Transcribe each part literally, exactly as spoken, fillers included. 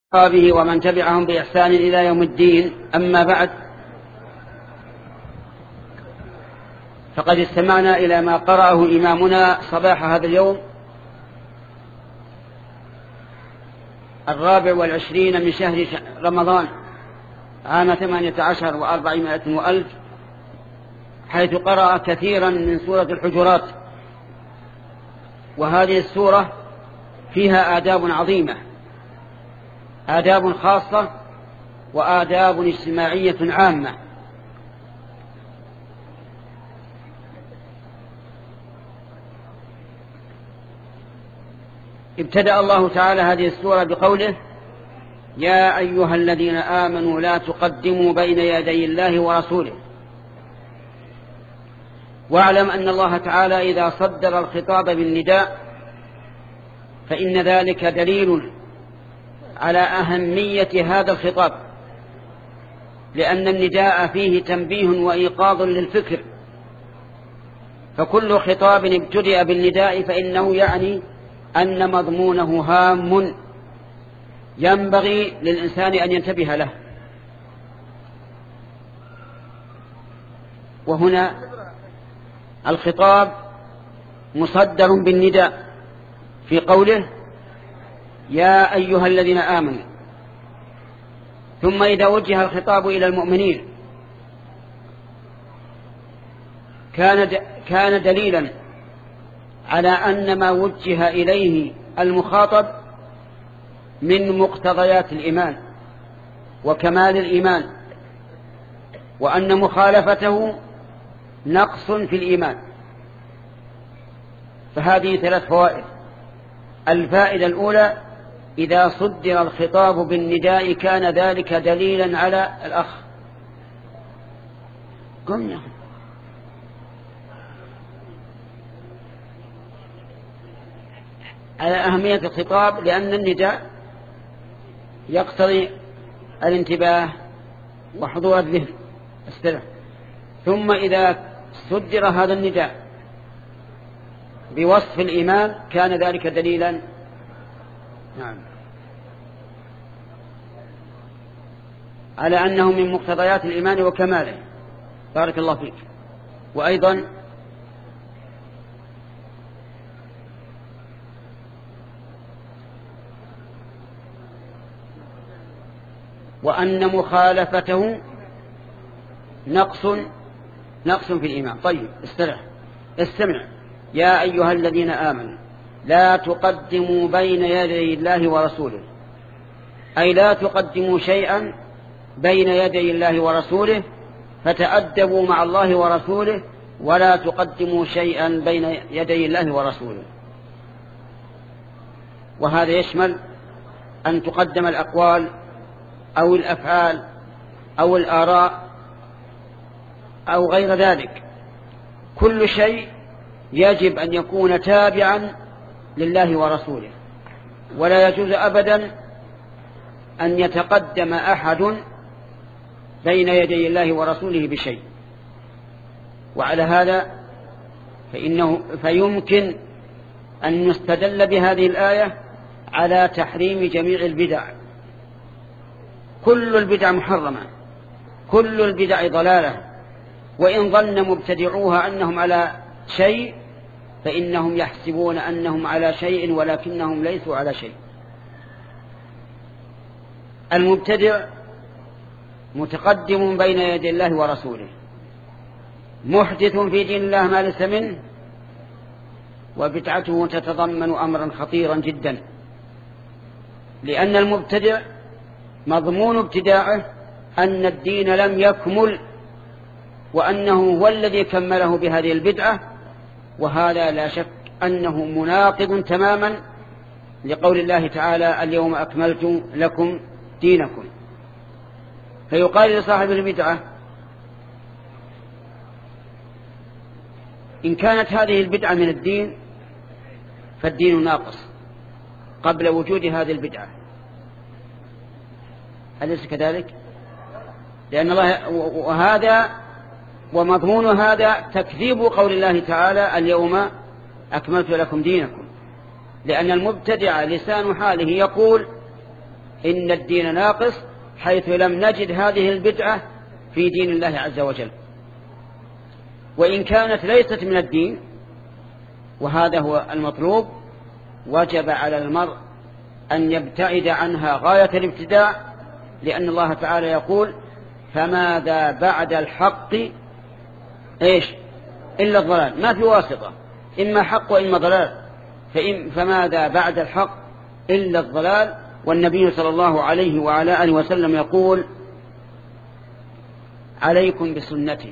به ومن تبعهم بإحسان إلى يوم الدين. أما بعد، فقد استمعنا إلى ما قرأه إمامنا صباح هذا اليوم الرابع والعشرين من شهر رمضان عام ثمانية عشر وأربعمائة وألف، حيث قرأ كثيرا من سورة الحجرات. وهذه السورة فيها آداب عظيمة، آداب خاصة وآداب اجتماعية عامة. ابتدأ الله تعالى هذه السورة بقوله: يا أيها الذين آمنوا لا تقدموا بين يدي الله ورسوله. واعلم أن الله تعالى إذا صدر الخطاب بالنداء فإن ذلك دليل على أهمية هذا الخطاب، لأن النداء فيه تنبيه وإيقاظ للفكر، فكل خطاب ابتدأ بالنداء فإنه يعني أن مضمونه هام ينبغي للإنسان أن ينتبه له. وهنا الخطاب مصدر بالنداء في قوله: يا أيها الذين آمنوا. ثم إذا وجه الخطاب إلى المؤمنين كان كان دليلا على أن ما وجه إليه المخاطب من مقتضيات الإيمان وكمال الإيمان، وأن مخالفته نقص في الإيمان. فهذه ثلاث فوائد. الفائدة الأولى: إذا صدر الخطاب بالنداء كان ذلك دليلا على الأخ قمنا على أهمية الخطاب، لأن النداء يقتضي الانتباه وحضور الذهن استرح. ثم إذا صدر هذا النداء بوصف الإيمان كان ذلك دليلا نعم على أنه من مقتضيات الإيمان وكماله. بارك الله فيك. وأيضا وأن مخالفته نقص نقص في الإيمان. طيب استرح استمع. يا أيها الذين آمنوا لا تقدموا بين يدي الله ورسوله، أي لا تقدموا شيئا بين يدي الله ورسوله، فتأدبوا مع الله ورسوله، ولا تقدموا شيئا بين يدي الله ورسوله. وهذا يشمل أن تقدم الأقوال أو الأفعال أو الآراء أو غير ذلك. كل شيء يجب أن يكون تابعا لله ورسوله، ولا يجوز أبدا أن يتقدم أحد بين يدي الله ورسوله بشيء. وعلى هذا فإنه فيمكن أن نستدل بهذه الآية على تحريم جميع البدع. كل البدع محرمة، كل البدع ضلالة، وإن ظن مبتدعوها أنهم على شيء فإنهم يحسبون أنهم على شيء ولكنهم ليسوا على شيء. المبتدع متقدم بين يدي الله ورسوله، محدث في دين الله ما ليس منه، وبدعته تتضمن أمرا خطيرا جدا، لأن المبتدع مضمون ابتداعه أن الدين لم يكمل، وأنه هو الذي كمله بهذه البدعة، وهذا لا شك أنه مناقض تماما لقول الله تعالى: اليوم أكملت لكم دينكم. فيقال لصاحب البدعة: إن كانت هذه البدعة من الدين فالدين ناقص قبل وجود هذه البدعة. أليس كذلك؟ لأن الله وهذا ومضمون هذا تكذيب قول الله تعالى: اليوم أكملت لكم دينكم، لأن المبتدع لسان حاله يقول إن الدين ناقص، حيث لم نجد هذه البدعة في دين الله عز وجل. وإن كانت ليست من الدين، وهذا هو المطلوب، وجب على المرء أن يبتعد عنها غاية الابتداع، لأن الله تعالى يقول: فماذا بعد الحق إيش إلا الضلال. ما في واسطة، إما حق وإما ضلال، فماذا بعد الحق إلا الضلال. والنبي صلى الله عليه وعلى آله وسلم يقول: عليكم بسنتي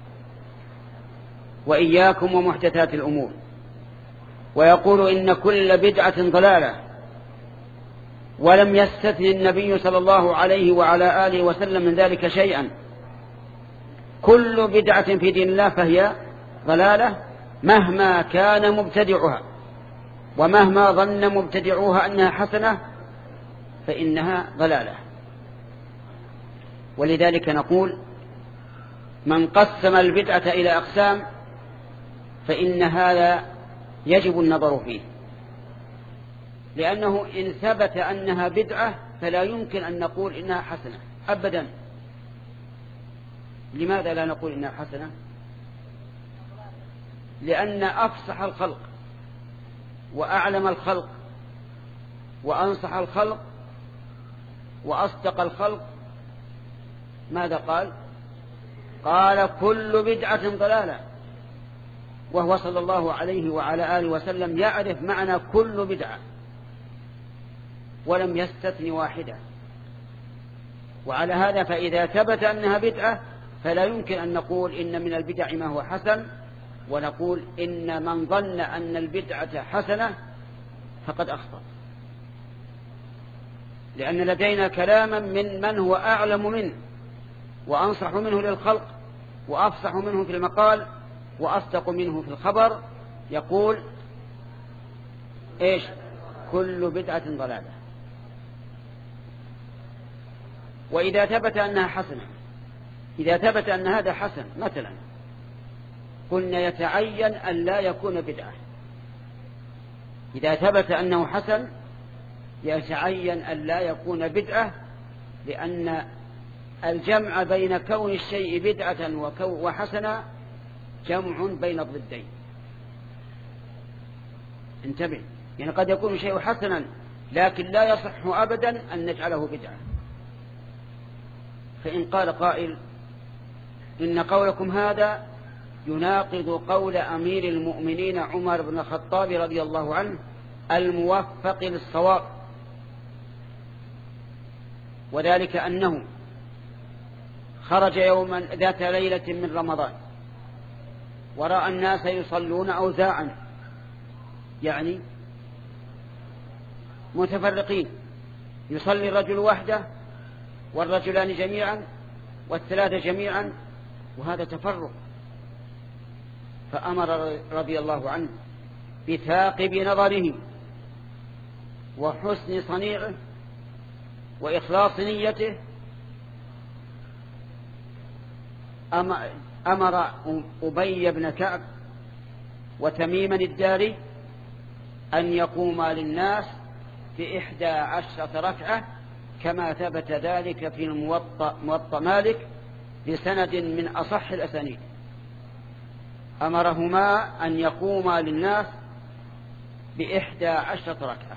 وإياكم ومحدثات الأمور، ويقول: إن كل بدعة ضلالة. ولم يستثن النبي صلى الله عليه وعلى آله وسلم من ذلك شيئا. كل بدعة في دين الله فهي ضلالة، مهما كان مبتدعها، ومهما ظن مبتدعوها أنها حسنة فإنها ضلالة. ولذلك نقول: من قسم البدعة إلى أقسام فإن هذا يجب النظر فيه، لأنه إن ثبت أنها بدعة فلا يمكن أن نقول إنها حسنة أبدا. لماذا لا نقول إنها حسنة؟ لأن أفصح الخلق وأعلم الخلق وأنصح الخلق وأصدق الخلق ماذا قال؟ قال: كل بدعة ضلالة. وهو صلى الله عليه وعلى آله وسلم يعرف معنى كل بدعة ولم يستثن واحدة. وعلى هذا فإذا ثبت أنها بدعة فلا يمكن أن نقول إن من البدع ما هو حسن، ونقول إن من ظن أن البدعة حسنة فقد أخطأ، لأن لدينا كلاما من من هو أعلم منه وأنصح منه للخلق وأفصح منه في المقال وأصدق منه في الخبر، يقول: إيش؟ كل بدعة ضلالة. وإذا ثبت أنها حسنة، إذا ثبت أن هذا حسن مثلا، قلنا يتعين أن لا يكون بدعة. إذا ثبت أنه حسن يتعين أن لا يكون بدعة، لأن الجمع بين كون الشيء بدعة وحسنة جمع بين الضدين. انتبه، يعني قد يكون شيء حسنا لكن لا يصح أبدا أن نجعله بدعة. فإن قال قائل: إن قولكم هذا يناقض قول أمير المؤمنين عمر بن الخطاب رضي الله عنه الموفق للصواب، وذلك أنه خرج يوما ذات ليلة من رمضان ورأى الناس يصلون أوزاعا، يعني متفرقين، يصلي الرجل وحده والرجلان جميعا والثلاثة جميعا، وهذا تفرق. فأمر رضي الله عنه بثاقب نظره وحسن صنيعه وإخلاص نيته، أمر أبي بن كعب وتميما الداري أن يقوما للناس في إحدى عشرة ركعة، كما ثبت ذلك في الموطأ موطأ مالك بسند من أصح الأسانيد. أمرهما أن يقوما للناس بإحدى عشرة ركعة.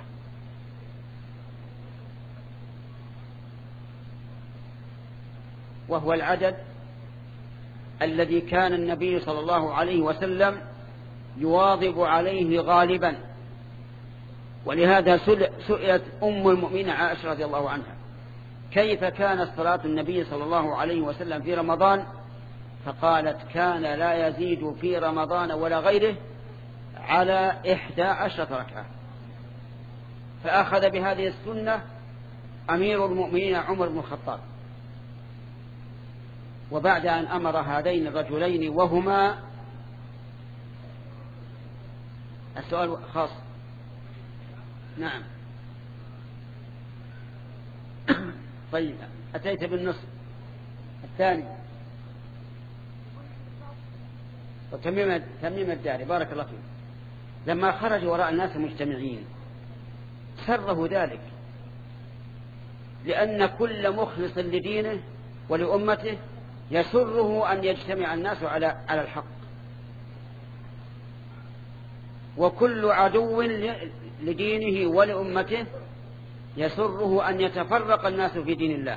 وهو العدد الذي كان النبي صلى الله عليه وسلم يواظب عليه غالبا. ولهذا سئلت أم المؤمنين عائشة رضي الله عنها: كيف كانت صلاة النبي صلى الله عليه وسلم في رمضان؟ فقالت: كان لا يزيد في رمضان ولا غيره على إحدى عشرة ركعة. فأخذ بهذه السنة أمير المؤمنين عمر بن الخطاب. وبعد أن أمر هذين الرجلين وهما، السؤال خاص. نعم. طيب، أتيت بالنصف الثاني. وتميم تميم الداري بارك الله فيه لما خرج وراء الناس مجتمعين سره ذلك، لأن كل مخلص لدينه ولأمته يسره أن يجتمع الناس على على الحق، وكل عدو لدينه ولأمته يسره أن يتفرق الناس في دين الله.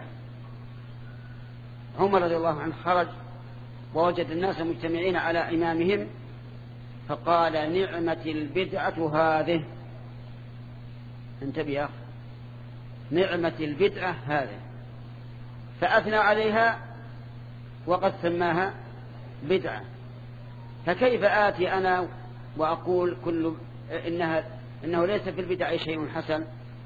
عمر رضي الله عنه خرج ووجد الناس مجتمعين على إمامهم فقال: نعمة البدعة هذه. انتبه يا أخي، نعمة البدعة هذه، فأثنى عليها وقد سماها بدعة. فكيف آتي أنا وأقول كل إنها إنه ليس في البدع شيء حسن؟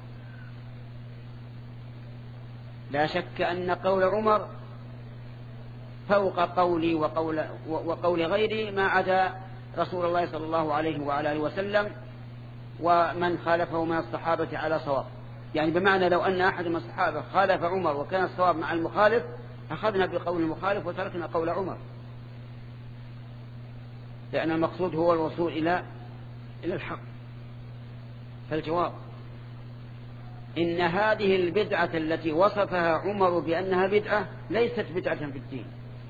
لا شك أن قول عمر فوق قولي وقول, وقول غيري ما عدا رسول الله صلى الله عليه وعلى آله وسلم ومن خالفه من الصحابة على صواب. يعني بمعنى لو أن أحد من الصحابة خالف عمر وكان الصواب مع المخالف أخذنا بقول المخالف وتركنا قول عمر، لأن المقصود هو الوصول إلى إلى الحق. فالجواب إن هذه البدعة التي وصفها عمر بأنها بدعة ليست بدعة في الدين،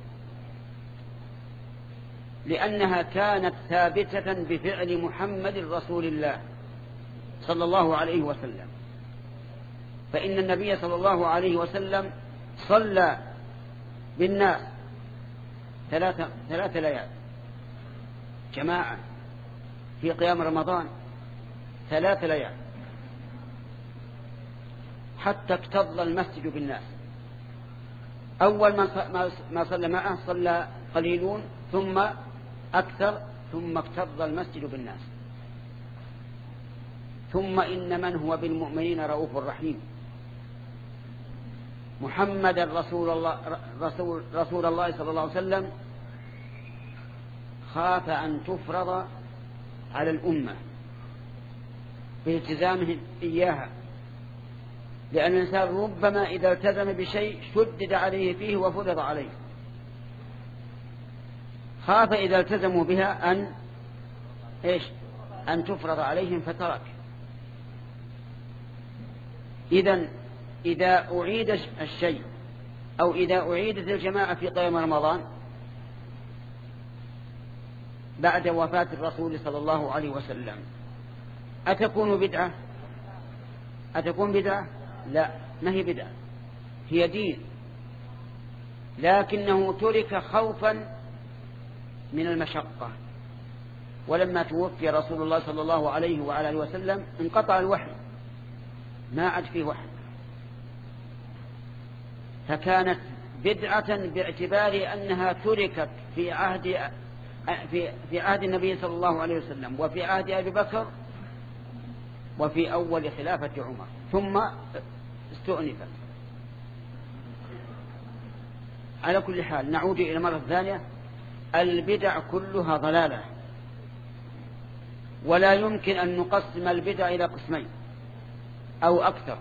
لأنها كانت ثابتة بفعل محمد رسول الله صلى الله عليه وسلم. فإن النبي صلى الله عليه وسلم صلى بالناس ثلاث ثلاث ليال جماعة في قيام رمضان، ثلاث ليال حتى اكتظ المسجد بالناس. أول ما صلى معه صلى قليلون ثم أكثر ثم اكتظ المسجد بالناس. ثم إن من هو بالمؤمنين رؤوف رحيم، محمد رسول الله, رسول, رسول الله صلى الله عليه وسلم خاف أن تفرض على الأمة بالتزامهم إياها، لأن الإنسان ربما إذا التزم بشيء شدد عليه فيه وفرض عليه، خاف إذا التزموا بها أن إيش أن تفرض عليهم فترك. إذن إذا أعيد الشيء أو إذا أعيدت الجماعة في قيام رمضان بعد وفاة الرسول صلى الله عليه وسلم أتكون بدعة؟ أتكون بدعة؟ لا، ما هي بدعة، هي دين، لكنه ترك خوفا من المشقة. ولما توفي رسول الله صلى الله عليه وعلى آله وسلم انقطع الوحي، ما عاد فيه وحي، فكانت بدعة باعتبار أنها تركت في عهد في في عهد النبي صلى الله عليه وسلم وفي عهد أبي بكر وفي أول خلافة عمر ثم استؤنفت. على كل حال نعود إلى مرة ثانية، البدع كلها ضلالة، ولا يمكن أن نقسم البدع إلى قسمين أو أكثر،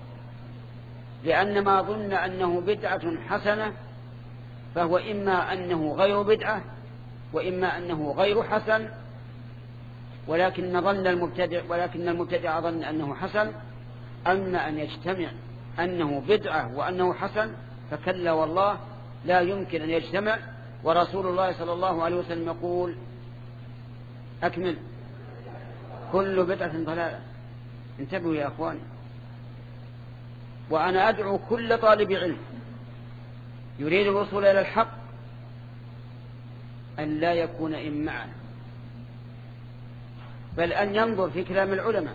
لأن ما ظن أنه بدعة حسنة فهو إما أنه غير بدعة وإما أنه غير حسن، ولكن ظن المبتدع ولكن المبتدع ظن أنه حسن. أما أن يجتمع أنه بدعة وأنه حسن فكلا والله لا يمكن أن يجتمع. ورسول الله صلى الله عليه وسلم يقول: أكمل، كل بدعة ضلالة. انتبهوا يا أخواني، وأنا أدعو كل طالب علم يريد الوصول إلى الحق أن لا يكون إمعا، بل أن ينظر في كلام العلماء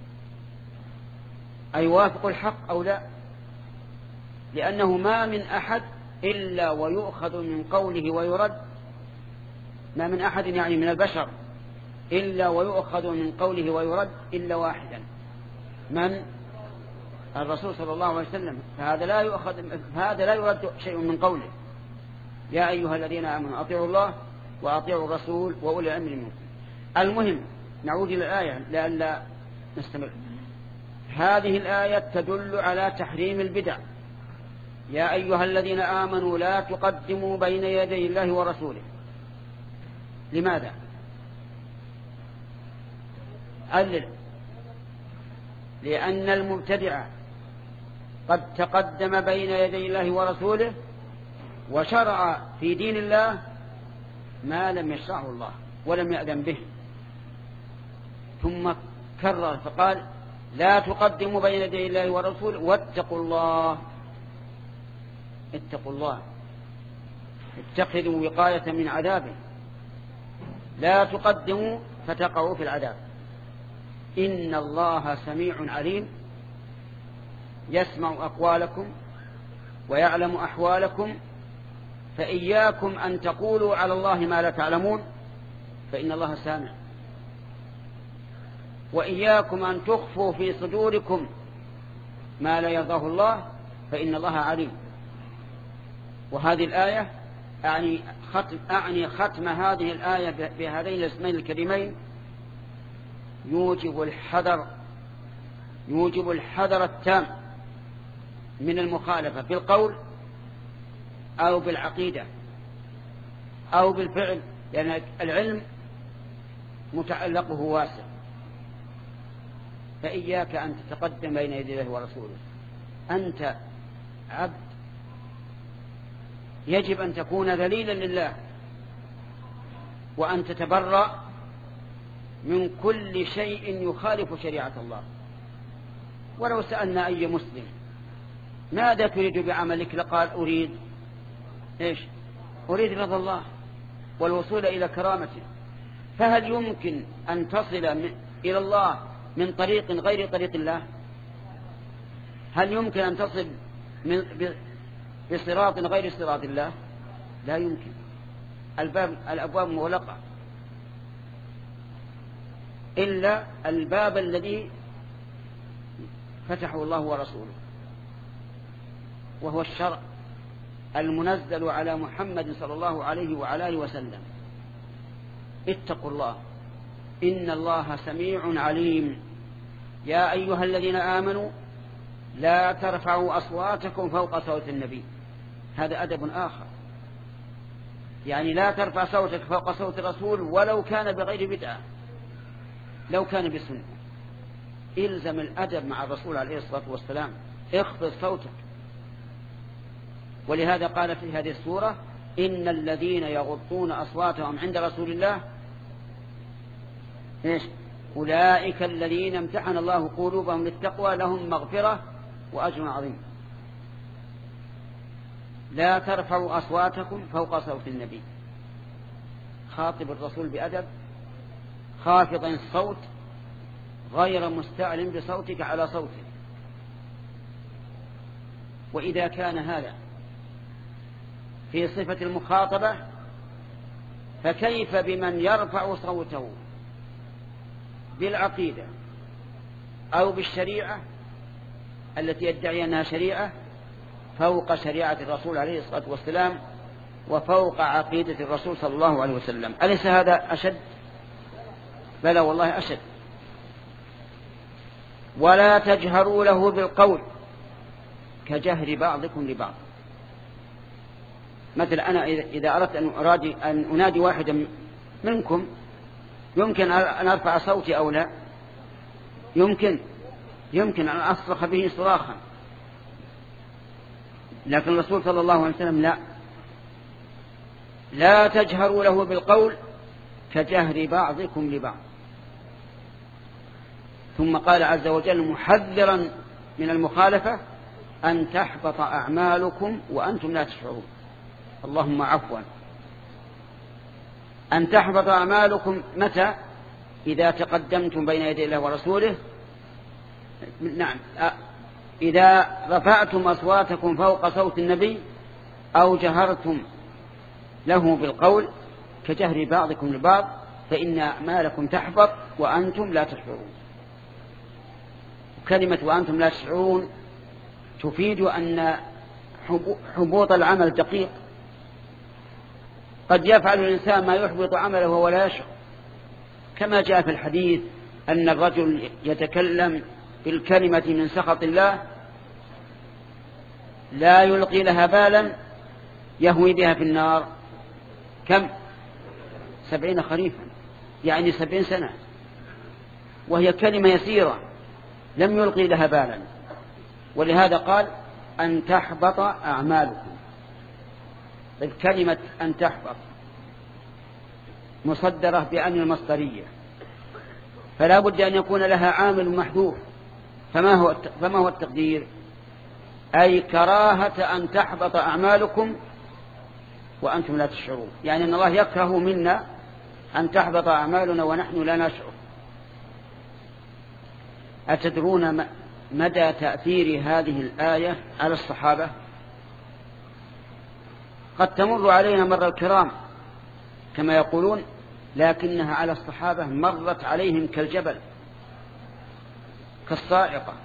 أيوافق الحق أو لا، لأنه ما من أحد إلا ويؤخذ من قوله ويرد، ما من أحد يعني من البشر إلا ويؤخذ من قوله ويرد إلا واحدا، من؟ الرسول صلى الله عليه وسلم، فهذا لا يؤخذ، هذا لا يرد شيء من قوله. يا أيها الذين آمنوا أطيعوا الله وأطيعوا الرسول وأولي الأمر منكم. المهم نعود إلى الآية لئلا نستمر. هذه الآية تدل على تحريم البدع. يا أيها الذين آمنوا لا تقدموا بين يدي الله ورسوله. لماذا؟ علل. لأن المبتدع قد تقدم بين يدي الله ورسوله وشرع في دين الله ما لم يشرعه الله ولم يأذن به. ثم كرر فقال لا تقدموا بين يدي الله ورسوله واتقوا الله. اتقوا الله، اتخذوا وقاية من عذابه، لا تقدموا فتقعوا في العذاب. إن الله سميع عليم يسمع أقوالكم ويعلم أحوالكم، فإياكم أن تقولوا على الله ما لا تعلمون فإن الله سامع، وإياكم أن تخفوا في صدوركم ما لا يرضاه الله فإن الله عليم. وهذه الآية أعني ختم, أعني ختم هذه الآية بهذين الاسمين الكريمين يوجب الحذر يوجب الحذر التام من المخالفة بالقول أو بالعقيدة أو بالفعل، لأن العلم متعلقه واسع. فإياك أن تتقدم بين يدي الله ورسوله، أنت عبد يجب أن تكون ذليلا لله، وأن تتبرأ من كل شيء يخالف شريعة الله. ولو سألنا أي مسلم ماذا تريد بعملك لقال أريد إيش؟ أريد رضا الله والوصول إلى كرامته. فهل يمكن أن تصل إلى الله من طريق غير طريق الله؟ هل يمكن أن تصل من بصراط غير صراط الله؟ لا يمكن. الباب الأبواب مغلقة إلا الباب الذي فتحه الله ورسوله، وهو الشرع المنزل على محمد صلى الله عليه وعلى آله وسلم. اتقوا الله إن الله سميع عليم. يا أيها الذين آمنوا لا ترفعوا أصواتكم فوق صوت النبي. هذا أدب آخر، يعني لا ترفع صوتك فوق صوت الرسول ولو كان بغير بدعة، لو كان بسنة. إلزم الأدب مع الرسول عليه الصلاة والسلام، اخفض صوتك. ولهذا قال في هذه السورة إن الذين يغضون أصواتهم عند رسول الله إيش؟ أولئك الذين امتحن الله قلوبهم للتقوى لهم مغفرة وأجر عظيم. لا ترفعوا أصواتكم فوق صوت النبي. خاطب الرسول بأدب، خافض الصوت غير مستعل بصوتك على صوته. وإذا كان هذا في صفة المخاطبة فكيف بمن يرفع صوته بالعقيدة أو بالشريعة التي يدعي أنها شريعة فوق شريعة الرسول عليه الصلاة والسلام وفوق عقيدة الرسول صلى الله عليه وسلم؟ أليس هذا أشد؟ بلى والله أشد. ولا تجهروا له بالقول كجهر بعضكم لبعض. مثل أنا إذا أردت أن أرادي أن أنادي واحدا منكم يمكن أن أرفع صوتي أو لا؟ يمكن يمكن أن أصرخ به صراخا، لكن الرسول صلى الله عليه وسلم لا. لا تجهروا له بالقول كجهر بعضكم لبعض. ثم قال عز وجل محذرا من المخالفة أن تحبط أعمالكم وأنتم لا تشعرون. اللهم عفوا. أن تحبط أعمالكم متى؟ إذا تقدمتم بين يدي الله ورسوله. نعم، إذا رفعتم أصواتكم فوق صوت النبي أو جهرتم له بالقول كجهر بعضكم لبعض فإن أعمالكم تحبط وأنتم لا تشعرون. كلمة وأنتم لا تشعرون تفيد أن حبوط العمل دقيق. قد يفعل الإنسان ما يحبط عمله وهو لا يشعر، كما جاء في الحديث أن الرجل يتكلم بالكلمة من سخط الله لا يلقي لها بالا يهوي بها في النار كم؟ سبعين خريفا، يعني سبعين سنة، وهي كلمة يسيرة لم يلقي لها بالا. ولهذا قال أن تحبط أعمالكم. الكلمة أن تحبط مصدرة بأن المصدرية، فلا بد أن يكون لها عامل محذوف. فما هو فما هو التقدير؟ أي كراهة أن تحبط أعمالكم وأنتم لا تشعرون، يعني أن الله يكره منا أن تحبط أعمالنا ونحن لا نشعر. أتدرون مدى تأثير هذه الآية على الصحابة؟ قد تمر علينا مر الكرام كما يقولون، لكنها على الصحابة مرت عليهم كالجبل كالصاعقة.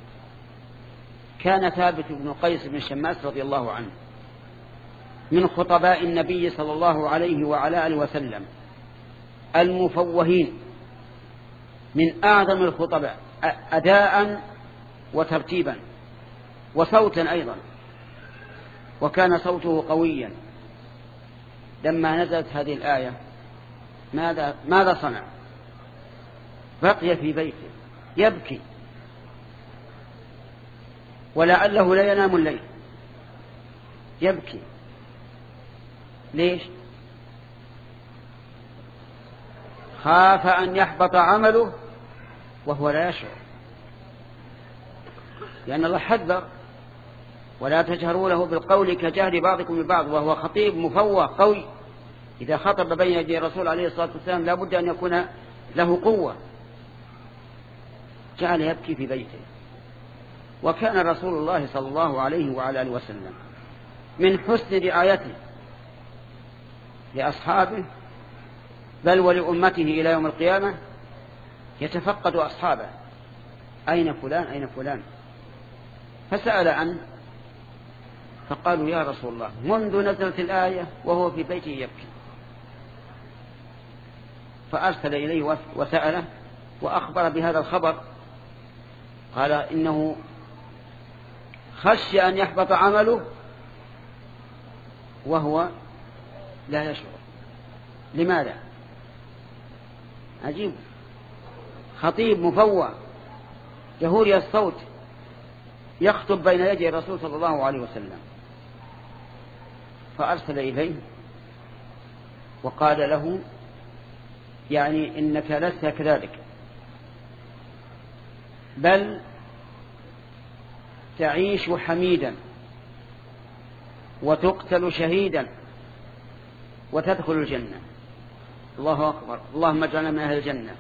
كان ثابت بن قيس بن شماس رضي الله عنه من خطباء النبي صلى الله عليه وعلى آله وسلم المفوهين، من أعظم الخطباء أداء وترتيبا وصوتا أيضا، وكان صوته قويا. لما نزلت هذه الآية ماذا, ماذا صنع؟ بقي في بيته يبكي، ولعله لا ينام الليل يبكي. ليش؟ خاف أن يحبط عمله وهو لا يشعر، لأن الله حذر ولا تجهروا له بالقول كجهر بعضكم ببعض، وهو خطيب مفوه قوي. إذا خطب بين يدي الرسول عليه الصلاة والسلام لا بد أن يكون له قوة. جعل يبكي في بيته. وكان رسول الله صلى الله عليه وعلى آله وسلم من حسن رعايته لأصحابه بل ولأمته إلى يوم القيامة يتفقد أصحابه، أين فلان أين فلان؟ فسأل عنه فقالوا يا رسول الله منذ نزلت الآية وهو في بيته يبكي. فأرسل إليه وسأله وأخبر بهذا الخبر. قال إنه خشي أن يحبط عمله وهو لا يشعر. لماذا؟ عجيب، خطيب مفوع جهوري الصوت يخطب بين يدي الرسول صلى الله عليه وسلم. فأرسل إليه وقال له يعني إنك لست كذلك، بل تعيش حميدا وتقتل شهيدا وتدخل الجنة. الله أكبر، اللهم اجعلنا من أهل الجنة.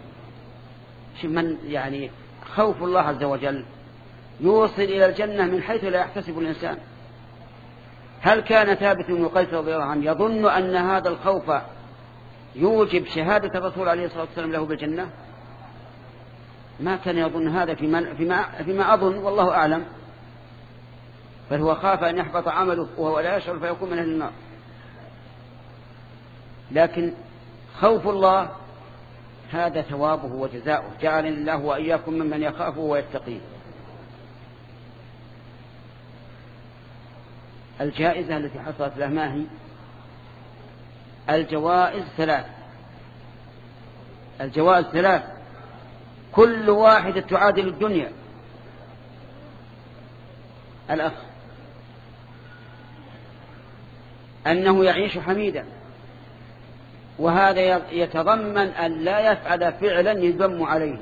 من يعني خوف الله عز وجل يوصل إلى الجنة من حيث لا يحتسب الإنسان. هل كان ثابت بن قيس رضي الله عنه يظن أن هذا الخوف يوجب شهادة الرسول عليه الصلاة والسلام له بالجنة؟ ما كان يظن هذا فيما, فيما, فيما أظن والله أعلم، بل هو خاف أن يحبط عمله وهو لا يشعر فيكون من أهل النار. لكن خوف الله هذا ثوابه وجزاؤه، جعل الله وإياكم ممن يخافه ويتقيه. الجائزة التي حصلت له ما هي؟ الجوائز ثلاث، الجوائز ثلاث كل واحدة تعادل الدنيا. الأخ أنه يعيش حميدا، وهذا يتضمن أن لا يفعل فعلا يذم عليه،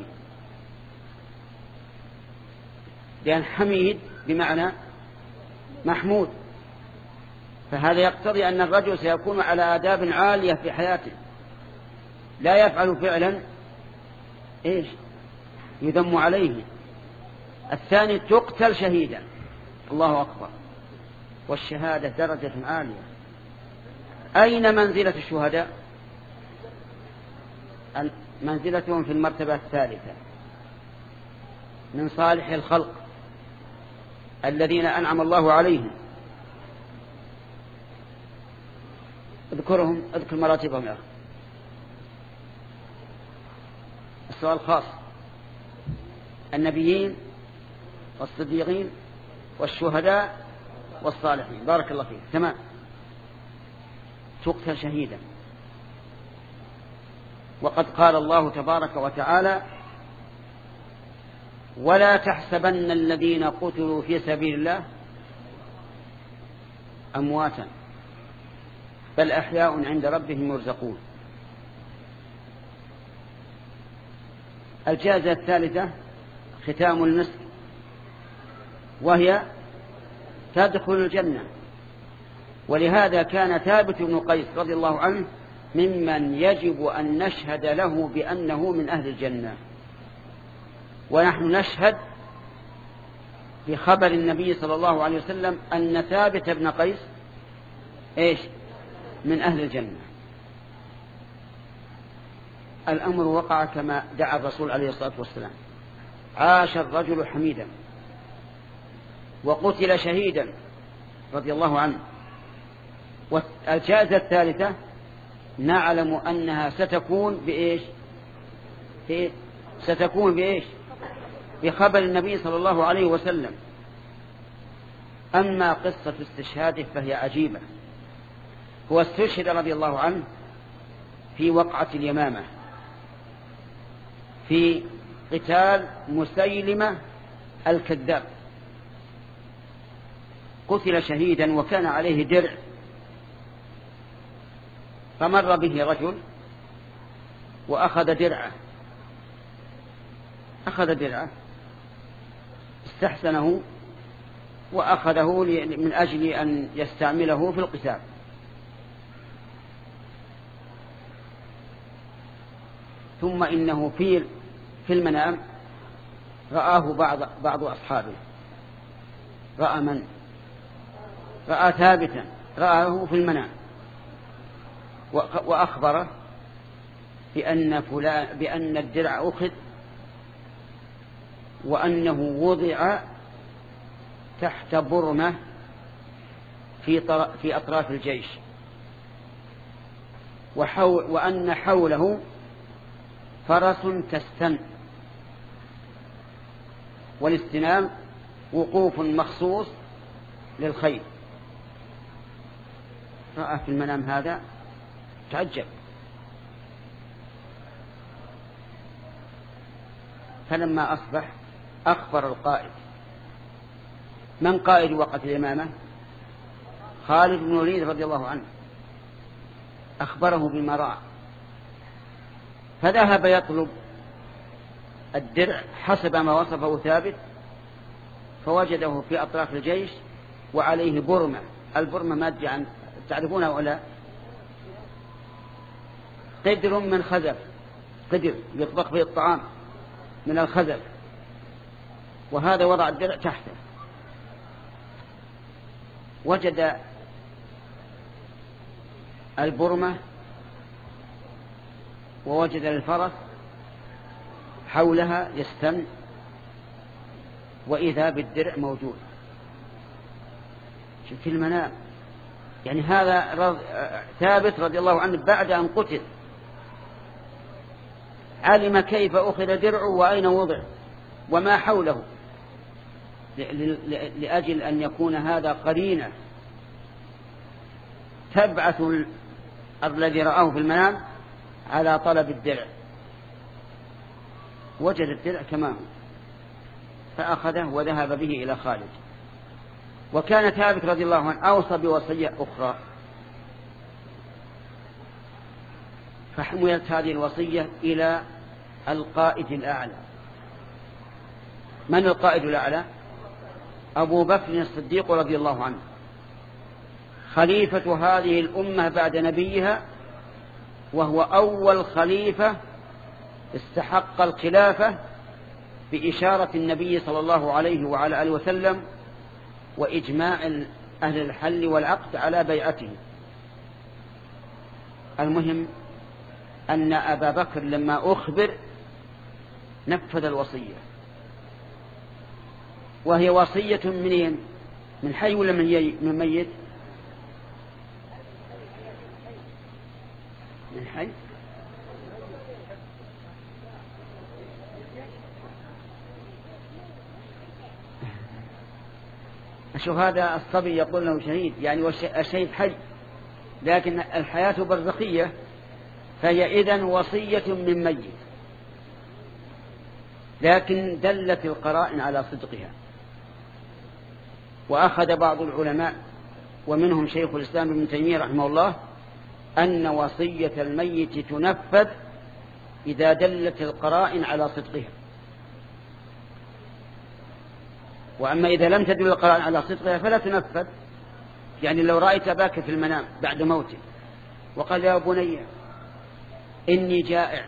لأن حميد بمعنى محمود، فهذا يقتضي أن الرجل سيكون على آداب عالية في حياته، لا يفعل فعلا إيش يذم عليه. الثاني تقتل شهيدا، الله أكبر، والشهادة درجة عالية. أين منزلة الشهداء؟ منزلتهم في المرتبة الثالثة من صالح الخلق الذين أنعم الله عليهم. اذكرهم، اذكر مراتبهم يا أخي. السؤال خاص: النبيين والصديقين والشهداء والصالحين. بارك الله فيك. تمام. تقتل شهيدا، وقد قال الله تبارك وتعالى: ولا تحسبن الذين قتلوا في سبيل الله أمواتا بل أحياء عند ربهم يرزقون. الجائزة الثالثة ختام المسك، وهي تدخل الجنة. ولهذا كان ثابت بن قيس رضي الله عنه ممن يجب أن نشهد له بأنه من أهل الجنة، ونحن نشهد بخبر النبي صلى الله عليه وسلم أن ثابت بن قيس إيش من أهل الجنة. الأمر وقع كما دعا الرسول عليه الصلاة والسلام. عاش الرجل حميدا وقتل شهيدا رضي الله عنه. والجائزة الثالثة نعلم أنها ستكون بإيش ستكون بإيش بخبر النبي صلى الله عليه وسلم. أما قصة استشهاده فهي عجيبة. هو استشهد رضي الله عنه في وقعة اليمامة في قتال مسيلمة الكذاب، قتل شهيدا وكان عليه درع، فمر به رجل وأخذ درعه أخذ درعه استحسنه وأخذه من أجل أن يستعمله في القتال. ثم إنه في في المنام رآه بعض بعض أصحابه. رأى من؟ رأى ثابتا، رآه في المنام وأخبره بأن فلان بأن الدرع أخذ وأنه وضع تحت برمة في في أطراف الجيش، وحول وأن حوله فرس تستن، والاستنام وقوف مخصوص للخيل. رأى في المنام هذا تعجب، فلما أصبح أخبر القائد. من قائد وقت الإمامة؟ خالد بن الوليد رضي الله عنه. أخبره بما رأى، فذهب يطلب الدرع حسب ما وصفه ثابت، فوجده في أطراف الجيش وعليه برمة. البرمة مادة عن تعرفونها ولا؟ قدر من خزف، قدر يطبخ به الطعام من الخزف، وهذا وضع الدرع تحته. وجد البرمة ووجد الفرس حولها يستن، وإذا بالدرع موجود في المنام. يعني هذا رض... ثابت رضي الله عنه بعد أن قتل علم كيف أخذ درعه وأين وضع وما حوله، لأجل أن يكون هذا قرينة تبعث الذي رآه في المنام على طلب الدرع. وجد الدرع كما هو فأخذه وذهب به إلى خالد. وكان ثابت رضي الله عنه أوصى بوصية أخرى، فحملت هذه الوصية إلى القائد الأعلى. من القائد الأعلى؟ أبو بكر الصديق رضي الله عنه، خليفة هذه الأمة بعد نبيها، وهو أول خليفة استحق الخلافة بإشارة النبي صلى الله عليه وعلى آله وسلم وإجماع أهل الحل والعقد على بيعته. المهم أن أبا بكر لما أخبر نفذ الوصية، وهي وصية منين؟ من حي ولا من ميت؟ من حي. أشوف هذا الصبي يقول له شهيد، يعني الشهيد حي، لكن الحياة برزخية، فهي إذن وصية من ميت. لكن دلت القرائن على صدقها. وأخذ بعض العلماء ومنهم شيخ الإسلام ابن تيمية رحمه الله أن وصية الميت تنفذ إذا دلت القرائن على صدقها. وأما إذا لم تدل القرائن على صدقها فلا تنفذ. يعني لو رأيت أباك في المنام بعد موته وقال يا بني إني جائع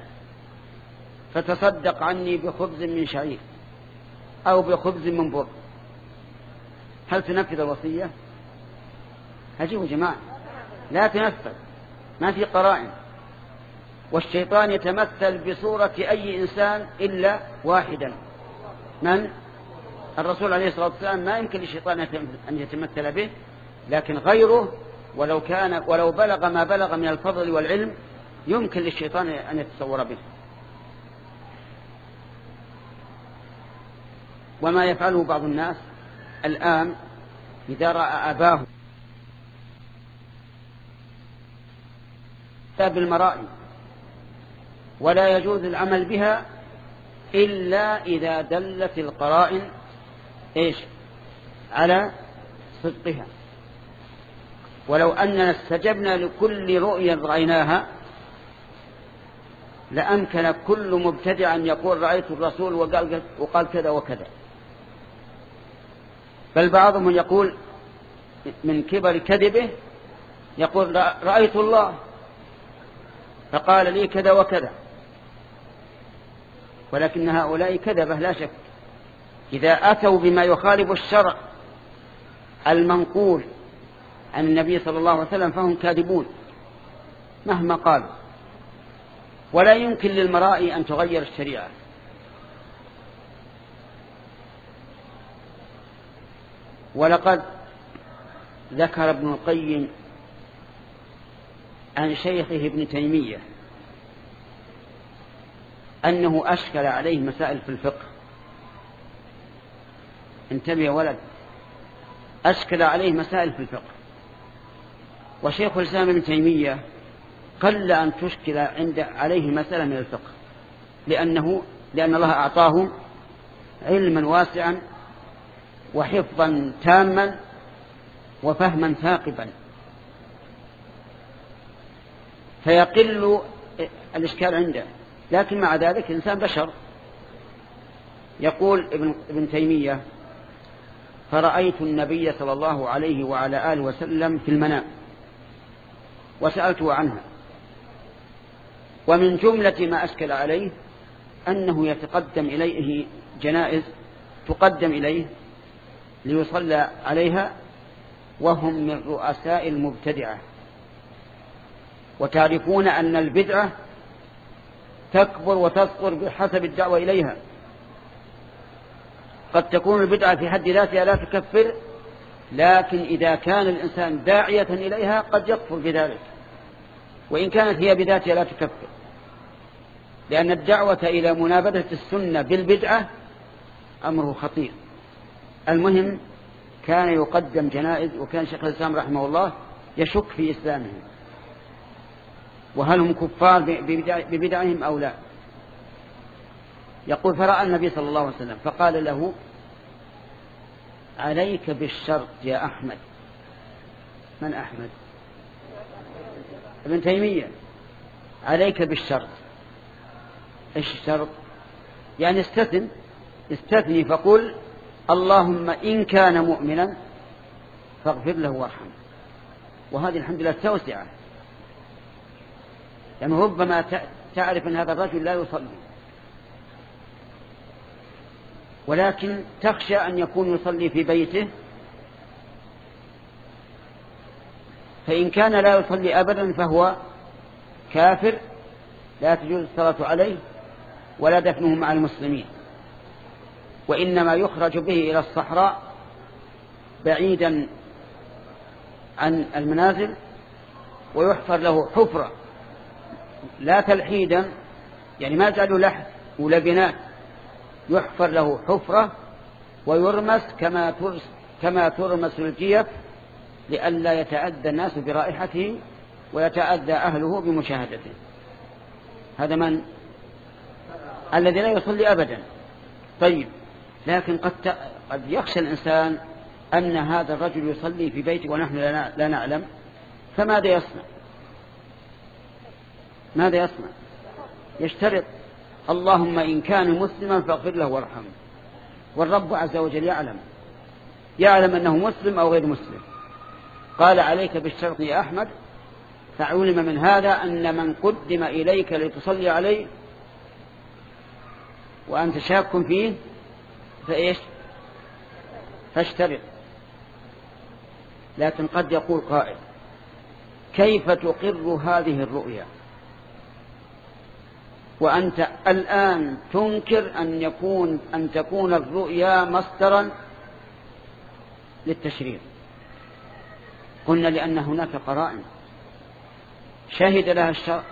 فتصدق عني بخبز من شعير أو بخبز من بر، هل تنفذ الوصية؟ أجيبوا جماعة، لا تنفذ، ما في قرائن. والشيطان يتمثل بصورة أي إنسان إلا واحدا، من؟ الرسول عليه الصلاة والسلام ما يمكن للشيطان أن يتمثل به، لكن غيره ولو كان ولو بلغ ما بلغ من الفضل والعلم يمكن للشيطان أن يتصور به. وما يفعله بعض الناس الآن إذا رأى أباه بالمرائي ولا يجوز العمل بها إلا إذا دلت القرائن إيش على صدقها. ولو أننا استجبنا لكل رؤية رأيناها لأمكن كل مبتدع أن يقول رأيت الرسول وقال, وقال كذا وكذا. بل بعضهم يقول من كبر كذبه يقول رأيت الله فقال لي كذا وكذا. ولكن هؤلاء كذبة لا شك، إذا أتوا بما يخالف الشرع المنقول عن النبي صلى الله عليه وسلم فهم كاذبون مهما قالوا. ولا يمكن للمرائي أن تغير الشريعة. ولقد ذكر ابن القيم عن شيخه ابن تيمية أنه أشكل عليه مسائل في الفقه. انتبه يا ولد، أشكل عليه مسائل في الفقه. وشيخ الإسلام ابن تيمية قل أن تشكل عند عليه مسألة من الفقه، لأنه لأن الله أعطاه علما واسعا وحفظا تاما وفهما ثاقبا، فيقل الإشكال عنده. لكن مع ذلك الإنسان بشر. يقول ابن, ابن تيمية فرأيت النبي صلى الله عليه وعلى آله وسلم في المنام وسألته عنها، ومن جملة ما أشكل عليه أنه يتقدم إليه جنائز تقدم إليه ليصلى عليها وهم من رؤساء المبتدعة. وتعرفون أن البدعة تكبر وتصغر بحسب الدعوة إليها. قد تكون البدعة في حد ذاتها لا تكفر، لكن إذا كان الإنسان داعية إليها قد يكفر بذلك، وإن كانت هي بذاتها لا تكفر، لأن الدعوة إلى منابذة السنة بالبدعة أمره خطير. المهم كان يقدم جنائز، وكان شيخ الإسلام رحمه الله يشك في إسلامهم وهل هم كفار ببدعهم أو لا. يقول فرأى النبي صلى الله عليه وسلم فقال له عليك بالشرط يا أحمد. من أحمد؟ ابن تيمية. عليك بالشرط. إيش الشرط؟ يعني استثن استثني فقل اللهم إن كان مؤمنا فاغفر له وارحمه. وهذه الحمد لله توسعة، يعني ربما تعرف أن هذا الرجل لا يصلي ولكن تخشى أن يكون يصلي في بيته، فإن كان لا يصلي أبدا فهو كافر لا تجوز الصلاة عليه ولا دفنه مع المسلمين، وإنما يخرج به إلى الصحراء بعيدا عن المنازل ويحفر له حفرة لا تلحيدا، يعني ما جعلوا لحد ولا بناء، يحفر له حفرة ويرمس كما ترس كما ترمس الجيف لئلا يتأذى الناس برائحته ويتأذى أهله بمشاهدته. هذا من الذي لا يصلي أبدا طيب، لكن قد قد يخشى الإنسان أن هذا الرجل يصلي في بيته ونحن لا نعلم، فماذا يصنع؟ ماذا يصنع؟ يشترط: اللهم إن كان مسلما فاغفر له وارحمه. والرب عز وجل يعلم يعلم أنه مسلم أو غير مسلم. قال: عليك بالشرط يا أحمد. فعلم من هذا أن من قدم إليك لتصلي عليه وأنت شاك فيه فإيش؟ فاشترط. لكن قد يقول قائل: كيف تقر هذه الرؤيا وأنت الآن تنكر أن يكون أن تكون الرؤيا مصدرا للتشريع؟ قلنا: لأن هناك قرائن شهد لها الشرع.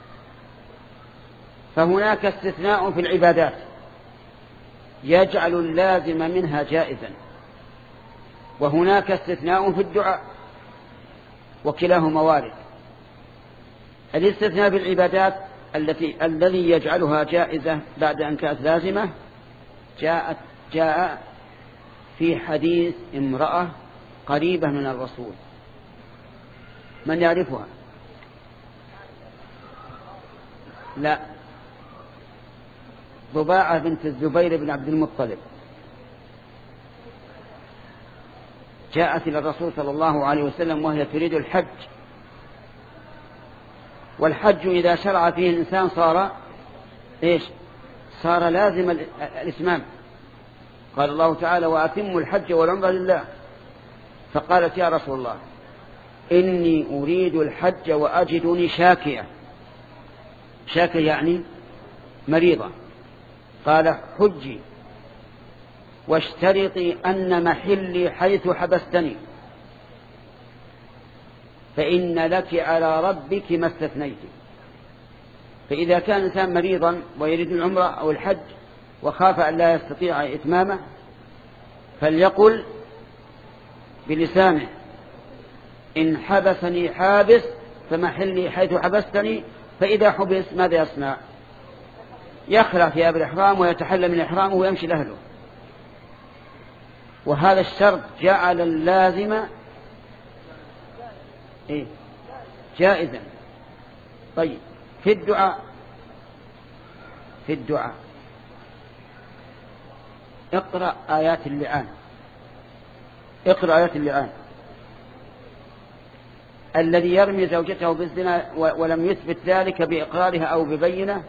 فهناك استثناء في العبادات يجعل اللازم منها جائزا، وهناك استثناء في الدعاء، وكلاهما وارد. الاستثناء في العبادات التي الذي يجعلها جائزة بعد أن كانت لازمة جاءت جاء في حديث امرأة قريبة من الرسول. من يعرفها؟ لا، ضباعة بنت الزبير بن عبد المطلب جاءت إلى الرسول صلى الله عليه وسلم وهي تريد الحج، والحج إذا شرع فيه الإنسان صار إيش؟ صار لازم الإتمام. قال الله تعالى: وأتموا الحج والعمرة لله. فقالت: يا رسول الله، إني أريد الحج وأجدني شاكية. شاكية يعني مريضة. قال: حجي واشترطي أن محلي حيث حبستني، فإن لك على ربك ما استثنيت. فإذا كان إنسان مريضا ويريد العمرة أو الحج وخاف أن لا يستطيع إتمامه فليقل بلسانه: إن حبسني حابس فمحلي حيث حبستني. فإذا حبس ماذا يصنع؟ يخلع ثياب الإحرام ويتحلى من إحرامه ويمشي لأهله. وهذا الشرط جعل اللازم إيه؟ جائزا. طيب، في الدعاء في الدعاء اقرأ آيات اللعان اقرأ آيات اللعان. الذي يرمي زوجته بالزنا ولم يثبت ذلك بإقرارها أو ببينة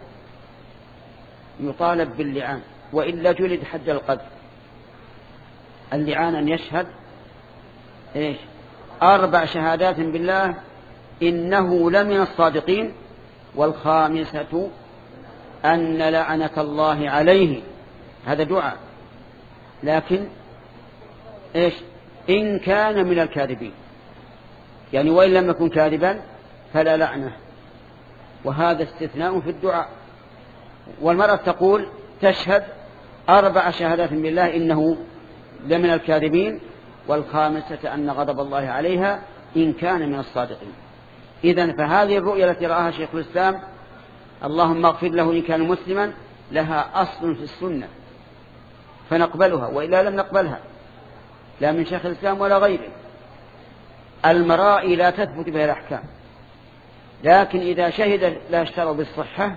يطالب باللعان، وإلا جلد حد القذف. اللعان أن يشهد إيش؟ أربع شهادات بالله إنه لمن الصادقين، والخامسة أن لعنة الله عليه. هذا دعاء. لكن إيش؟ إن كان من الكاذبين، يعني وإن لم يكن كاذبا فلا لعنة. وهذا استثناء في الدعاء. والمرأة تقول تشهد أربع شهادات بالله إنه لمن الكاذبين، والخامسة أن غضب الله عليها إن كان من الصادقين. إذن فهذه الرؤيا التي رآها شيخ الإسلام اللهم اغفر له إن كان مسلما لها أصل في السنة فنقبلها، وإلا لم نقبلها لا من شيخ الإسلام ولا غيره. المرائي لا تثبت بها الأحكام، لكن إذا شهد لا اشتروا بالصحة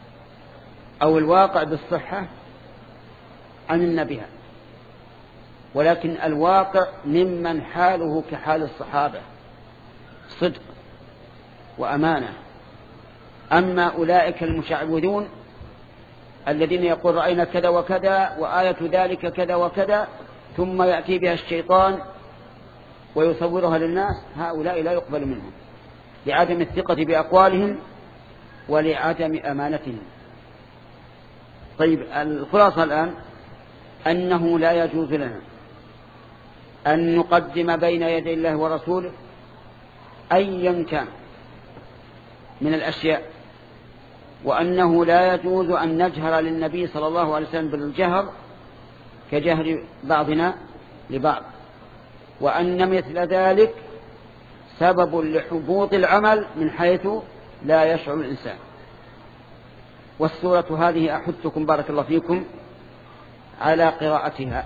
أو الواقع بالصحة أمنا بها. ولكن الواقع ممن حاله كحال الصحابة صدق وأمانة. أما أولئك المشعوذون الذين يقول رأينا كذا وكذا وآية ذلك كذا وكذا ثم يأتي بها الشيطان ويصورها للناس، هؤلاء لا يقبل منهم لعدم الثقة بأقوالهم ولعدم أمانتهم. طيب، الخلاصة الآن أنه لا يجوز لنا أن نقدم بين يدي الله ورسوله أيا كان من الأشياء، وأنه لا يجوز أن نجهر للنبي صلى الله عليه وسلم بالجهر كجهر بعضنا لبعض، وأن مثل ذلك سبب لحبوط العمل من حيث لا يشعر الإنسان. والسورة هذه أحثكم بارك الله فيكم على قراءتها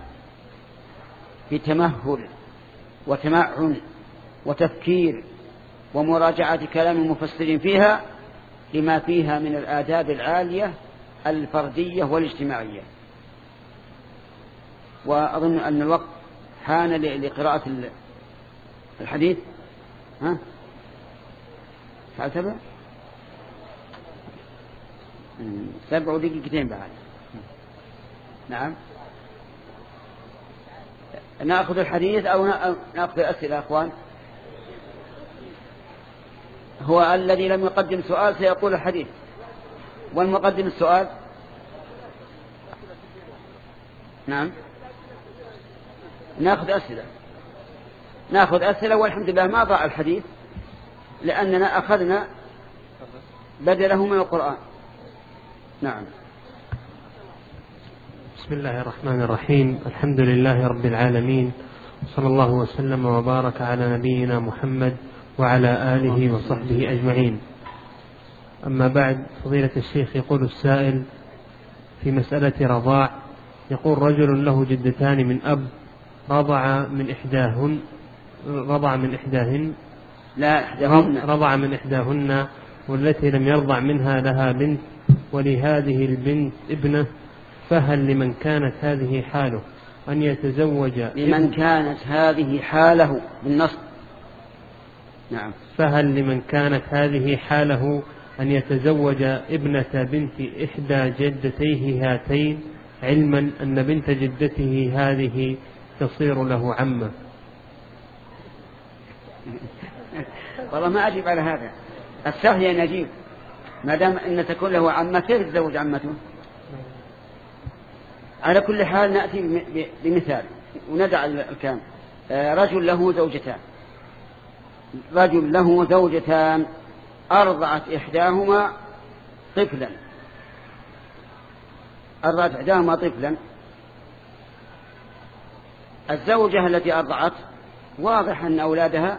بتمهل وتمعن وتفكير ومراجعة كلام المفسرين فيها لما فيها من الآداب العالية الفردية والاجتماعية. وأظن أن الوقت حان لقراءة الحديث. ها ساعة سبع سبع دقيقتين بعد. نعم نأخذ الحديث أو نأخذ الأسئلة أخوان؟ هو الذي لم يقدم سؤال سيقول الحديث، والمقدم السؤال. نعم نأخذ أسئلة نأخذ أسئلة والحمد لله ما ضاع الحديث لأننا أخذنا بدله من القرآن. نعم. بسم الله الرحمن الرحيم. الحمد لله رب العالمين، صلى الله وسلم وبارك على نبينا محمد وعلى آله وصحبه أجمعين. أما بعد، فضيلة الشيخ يقول السائل في مسألة رضاع، يقول رجل له جدتان من أب، رضع من إحداهن رضع من إحداهن لا إحداهن رضع من إحداهن والتي لم يرضع منها لها بنت، ولهذه البنت ابنة، فهل لمن كانت هذه حاله أن يتزوج لمن كانت هذه حاله بالنص؟ نعم. فهل لمن كانت هذه حاله أن يتزوج ابنة بنت إحدى جدتيه هاتين، علما أن بنت جدته هذه تصير له عمة؟ والله ما أجيب على هذا، السهل أن أجيب، ما دام أن تكون له عمة كيف يتزوج عمته؟ على كل حال نأتي بمثال وندع الكلام. رجل له زوجتان رجل له زوجتان أرضعت إحداهما طفلا أرضعت إحداهما طفلا الزوجة التي أرضعت واضح أن أولادها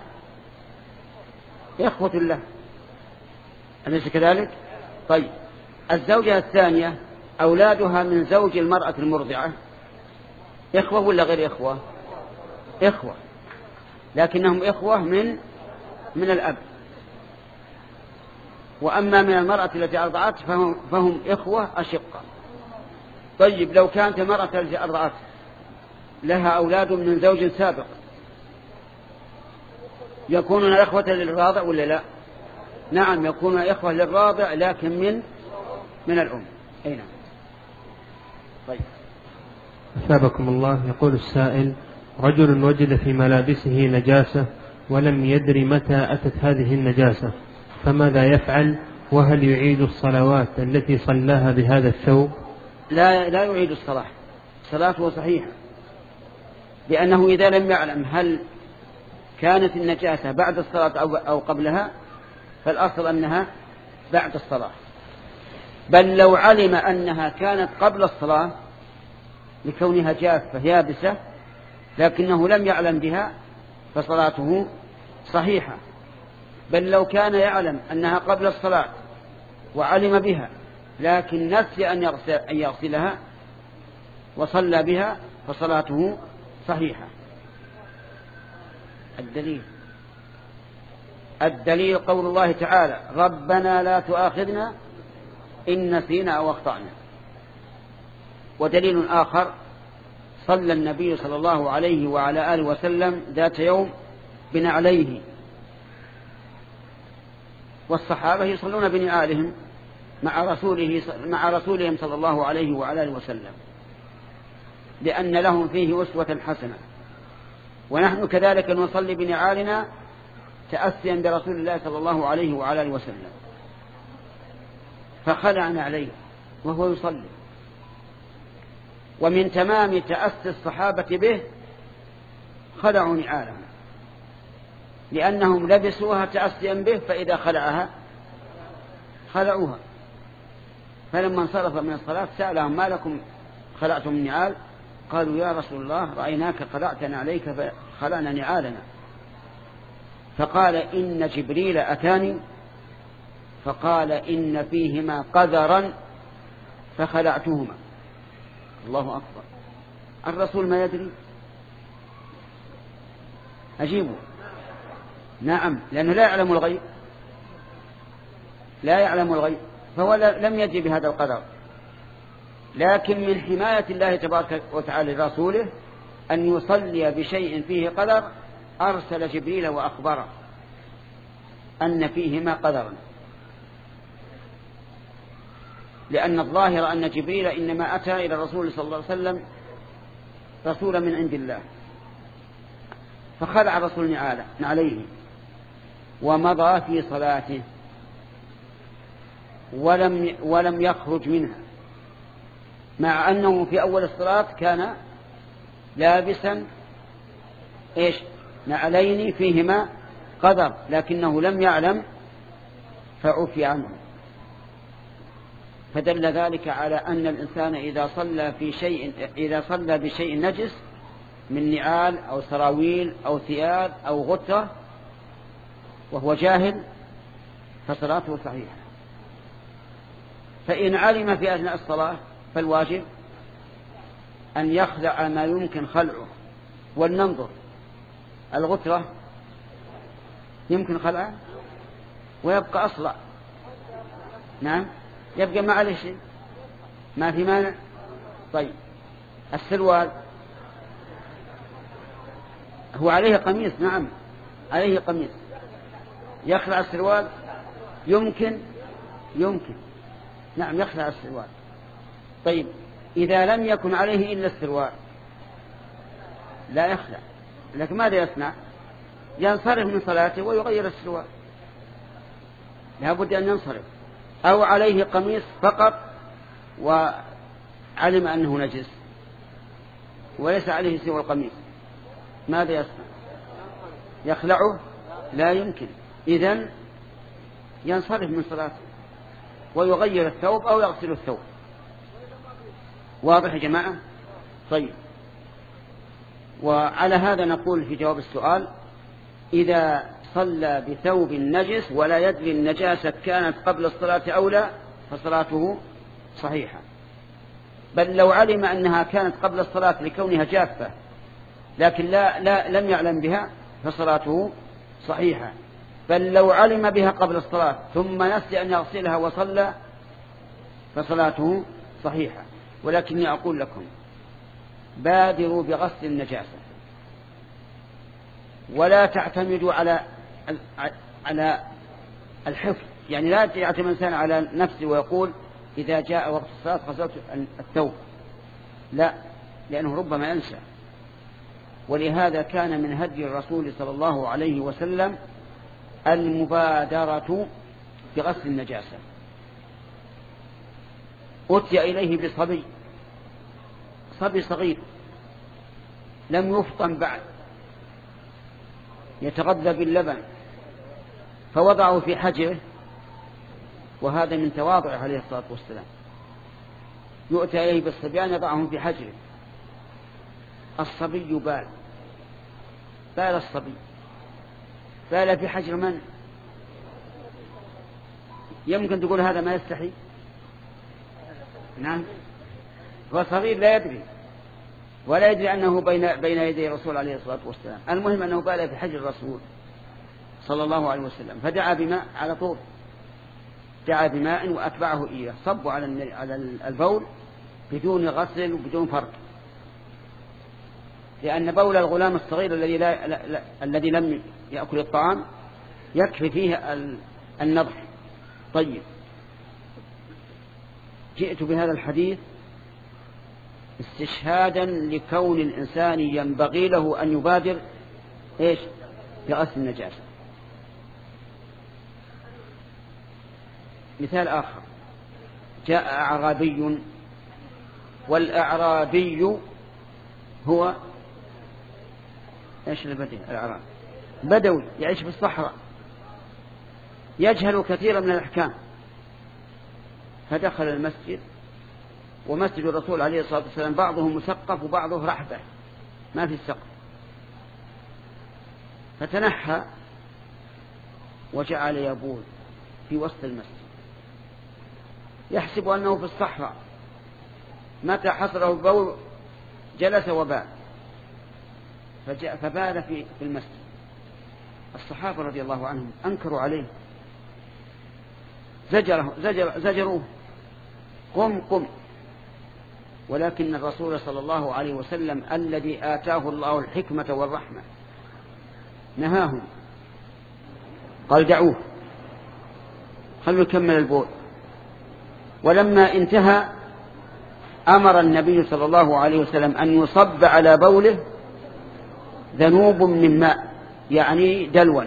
إخوة له، أليس كذلك؟ طيب الزوجة الثانية أولادها من زوج المرأة المرضعة إخوة ولا غير إخوة؟ إخوة، لكنهم إخوة من من الأب. وأما من المرأة التي أرضعت فهم, فهم إخوة أشقة. طيب لو كانت المرأة التي أرضعت لها أولاد من زوج سابق يكونون إخوة للراضع ولا لا؟ نعم يكونون إخوة للراضع لكن من من الأم. أي نعم. طيب أثابكم الله. يقول السائل رجل وجد في ملابسه نجاسة ولم يدري متى أتت هذه النجاسة، فماذا يفعل؟ وهل يعيد الصلوات التي صلاها بهذا الثوب؟ لا لا يعيد الصلاة، صلاته صحيحة، لأنه إذا لم يعلم هل كانت النجاسة بعد الصلاة أو قبلها فالأصل أنها بعد الصلاة. بل لو علم أنها كانت قبل الصلاة لكونها جافة يابسة لكنه لم يعلم بها فصلاته صحيحة. بل لو كان يعلم أنها قبل الصلاة وعلم بها لكن نسي أن يغسل أن يغسلها وصلى بها فصلاته صحيحة. الدليل الدليل قول الله تعالى ربنا لا تؤاخذنا إن نسينا أو أخطأنا. ودليل آخر صلى النبي صلى الله عليه وعلى آله وسلم ذات يوم بنعليه، والصحابة يصلون بنعالهم مع رسوله مع رسولهم صلى الله عليه وعلى آله وسلم لأن لهم فيه أسوة حسنة، ونحن كذلك نصلي بنعالنا تأسيا برسول الله صلى الله عليه وعلى آله وسلم. فخلعنا عليه وهو يصلي. ومن تمام تأسي الصحابة به خلعوا نعالهم لأنهم لبسوها تأسيا به، فإذا خلعها خلعوها. فلما انصرف من الصلاة سألهم ما لكم خلعتم النعال؟ قالوا يا رسول الله رأيناك خلعتنا عليك فخلعنا نعالنا. فقال إن جبريل أتاني فقال إن فيهما قذرا فخلعتهما. الله أكبر. الرسول ما يدري؟ أجيبه نعم، لأنه لا يعلم الغيب، لا يعلم الغيب، فهو لم يجي بهذا القدر. لكن من حماية الله تبارك وتعالى لرسوله أن يصلي بشيء فيه قدر، أرسل جبريل وأخبره أن فيهما قدرا، لأن الظاهر أن جبريل إنما أتى إلى الرسول صلى الله عليه وسلم رسولا من عند الله، فخلع الرسول عليه ومضى في صلاته ولم ولم يخرج منها، مع أنه في أول الصلاة كان لابسا إيش نعلين فيهما قدر، لكنه لم يعلم فعفي عنه. فدل ذلك على أن الإنسان إذا صلى في شيء إذا صلى بشيء نجس من نعال أو سراويل أو ثياب أو غترة وهو جاهل فصلاته صحيحة. فإن علم في أثناء الصلاة فالواجب أن يخلع ما يمكن خلعه. ولننظر، الغترة يمكن خلعه ويبقى أصلع، نعم يبقى ما عليه شيء، ما في مانع. طيب السروال هو عليه قميص، نعم عليه قميص، يخلع السروال يمكن يمكن نعم يخلع السروال. طيب إذا لم يكن عليه إلا السروال لا يخلع، لكن ماذا يصنع؟ ينصرف من صلاته ويغير السروال، لا بد أن ينصرف. أو عليه قميص فقط وعلم أنه نجس وليس عليه سوى القميص، ماذا يصنع؟ يخلعه؟ لا يمكن، إذن ينصرف من صلاته ويغير الثوب أو يغسل الثوب. واضح يا جماعة؟ طيب، وعلى هذا نقول في جواب السؤال: إذا صلى بثوب نجس ولا يدري النجاسة كانت قبل الصلاة أو لا فصلاته صحيحة، بل لو علم أنها كانت قبل الصلاة لكونها جافة لكن لا, لا لم يعلم بها فصلاته صحيحة، بل لو علم بها قبل الصلاة ثم نسي أن يغسلها وصلى فصلاته صحيحة. ولكني أقول لكم بادروا بغسل النجاسة ولا تعتمدوا على على الحفظ، يعني لا يعتمد الإنسان على نفسه ويقول إذا جاء وقت الصلاة غسلت الثوب، لا، لأنه ربما ينسى. ولهذا كان من هدي الرسول صلى الله عليه وسلم المبادرة بغسل النجاسة. أتي إليه بصبي صبي صغير لم يفطن بعد يتغذى باللبن، فوضعه في حجره، وهذا من تواضعه عليه الصلاة والسلام. يؤتى إليه بالصبيان يضعهم في حجره، الصبي بال بال الصبي بال في حجر من؟ يمكن تقول هذا ما يستحي؟ نعم، هو صغير لا يدري ولا يدري أنه بين بين يدي الرسول عليه الصلاة والسلام. المهم أنه بال في حجر الرسول صلى الله عليه وسلم، فدعا بماء على طول، دعا بماء وأتبعه إياه، صبوا على على البول بدون غسل وبدون فرق، لأن بول الغلام الصغير الذي لا, لا, لا الذي لم يأكل الطعام يكفي فيه النضح. طيب، جئت بهذا الحديث استشهادا لكون الإنسان ينبغي له أن يبادر إيش بغسل النجاسة. مثال آخر: جاء أعرابي، والأعرابي هو إيش البدوي؟ الأعراب بدوي يعيش في الصحراء يجهل كثيرا من الأحكام، فدخل المسجد، ومسجد الرسول عليه الصلاة والسلام بعضه مسقف وبعضه رحبة ما في السقف، فتنحى وجعل يبول في وسط المسجد يحسب أنه في الصحراء. متى حصله البول جلس وبال، فبال في المسجد. الصحابة رضي الله عنهم أنكروا عليه، زجره زجر زجروه قم قم، ولكن الرسول صلى الله عليه وسلم الذي آتاه الله الحكمة والرحمة نهاهم، قال دعوه خلوا يكمل البول. ولما انتهى أمر النبي صلى الله عليه وسلم أن يصب على بوله ذنوب من ماء، يعني دلوا،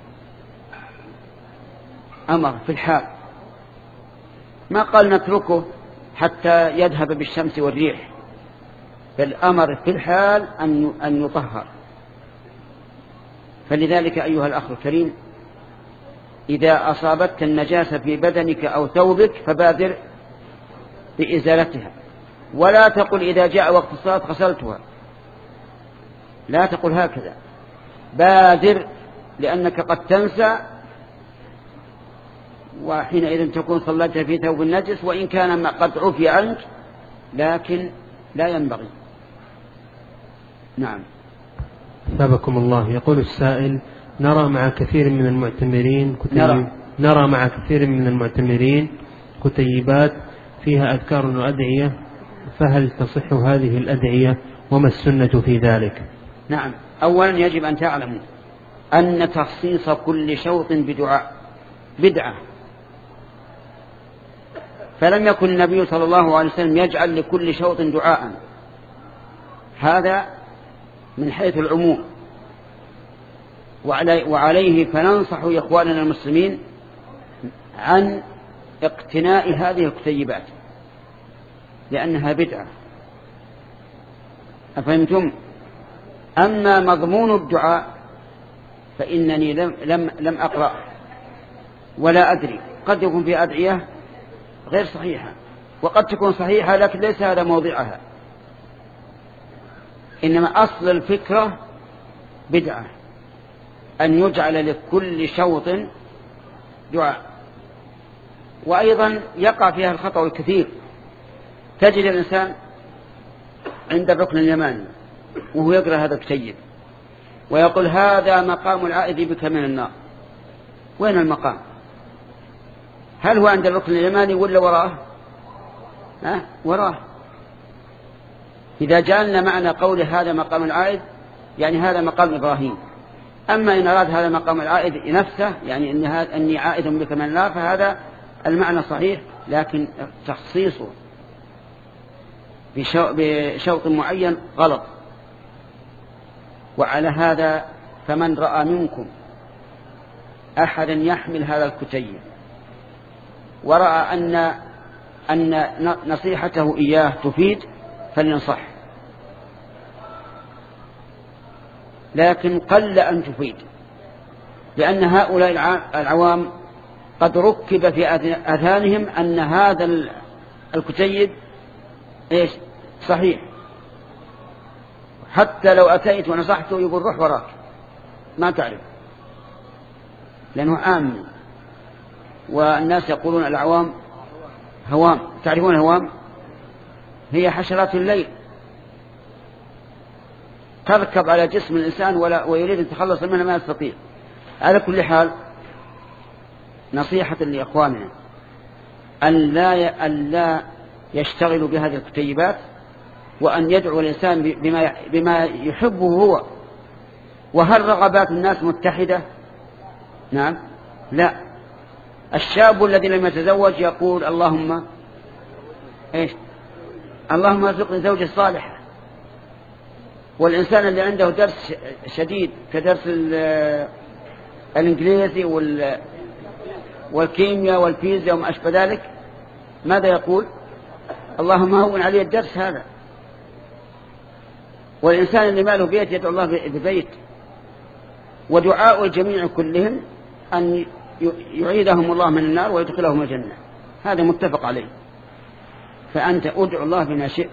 أمر في الحال، ما قال نتركه حتى يذهب بالشمس والريح، بل أمر في الحال أن يطهر. فلذلك أيها الأخ الكريم، إذا أصابتك النجاسة في بدنك أو ثوبك فبادر بإزالتها، ولا تقل إذا جاء وقت الصلاة غسلتها، لا تقل هكذا، بادر، لأنك قد تنسى، وحينئذ تكون صليت في ثوب النجس وإن كان قد عفي عنك، لكن لا ينبغي. نعم. ثابكم الله. يقول السائل: نرى مع كثير من المعتمرين كتيب نرى. نرى مع كثير من المعتمرين كتيبات فيها أذكار وأدعية، فهل تصح هذه الأدعية وما السنة في ذلك؟ نعم. أولا يجب أن تعلموا أن تخصيص كل شوط بدعاء بدعة، فلم يكن النبي صلى الله عليه وسلم يجعل لكل شوط دعاء، هذا من حيث العموم، وعليه فننصح إخواننا المسلمين عن اقتناء هذه الكتيبات لأنها بدعة. أفهمتم؟ أما مضمون الدعاء فإنني لم, لم, لم أقرأ ولا أدري، قد يكون في أدعية غير صحيحة وقد تكون صحيحة لكن ليس هذا موضعها، إنما أصل الفكرة بدعة أن يجعل لكل شوط دعاء. وأيضا يقع فيها الخطأ الكثير، تجد الإنسان عند الركن اليماني وهو يقرأ هذا الكتيب ويقول هذا مقام العائذ بك من النار. وين المقام؟ هل هو عند الركن اليماني ولا وراه؟ ها؟ وراه. إذا جعلنا معنى قول هذا مقام العائذ يعني هذا مقام إبراهيم، أما إن أراد هذا مقام العائذ نفسه يعني إن هذا أني عائذ بك من النار فهذا المعنى صحيح، لكن تخصيصه بشوط معين غلط. وعلى هذا فمن رأى منكم أحدا يحمل هذا الكتيب ورأى أن أن نصيحته إياه تفيد فلينصح، لكن قل أن تفيد، لأن هؤلاء العوام قد ركب في أذهانهم أن هذا الكتيب إيش صحيح، حتى لو أتيت ونصحته يقول روح وراك ما تعرف، لأنه عام. والناس يقولون العوام هوام، تعرفون الهوام؟ هي حشرات الليل تركب على جسم الإنسان ولا ويريد أن يتخلص منها ما يستطيع. على كل حال نصيحة لإخواننا أن لا, أن لا يشتغلوا بهذه الكتيبات، وأن يدعو الإنسان بما, بما يحبه هو. وهل رغبات الناس متحدة؟ نعم لا. الشاب الذي لم يتزوج يقول اللهم إيش؟ اللهم ارزقني زوجة صالحة. والإنسان اللي عنده درس شديد كدرس الإنجليزي والكيمياء والفيزياء وما أشبه ذلك ماذا يقول؟ اللهم هون عليه الدرس هذا. والإنسان اللي ما له بيت يدعو الله ببيت. ودعاء الجميع كلهم أن يعيدهم الله من النار ويدخلهم الجنة، هذا متفق عليه. فأنت أدعو الله بما شئت.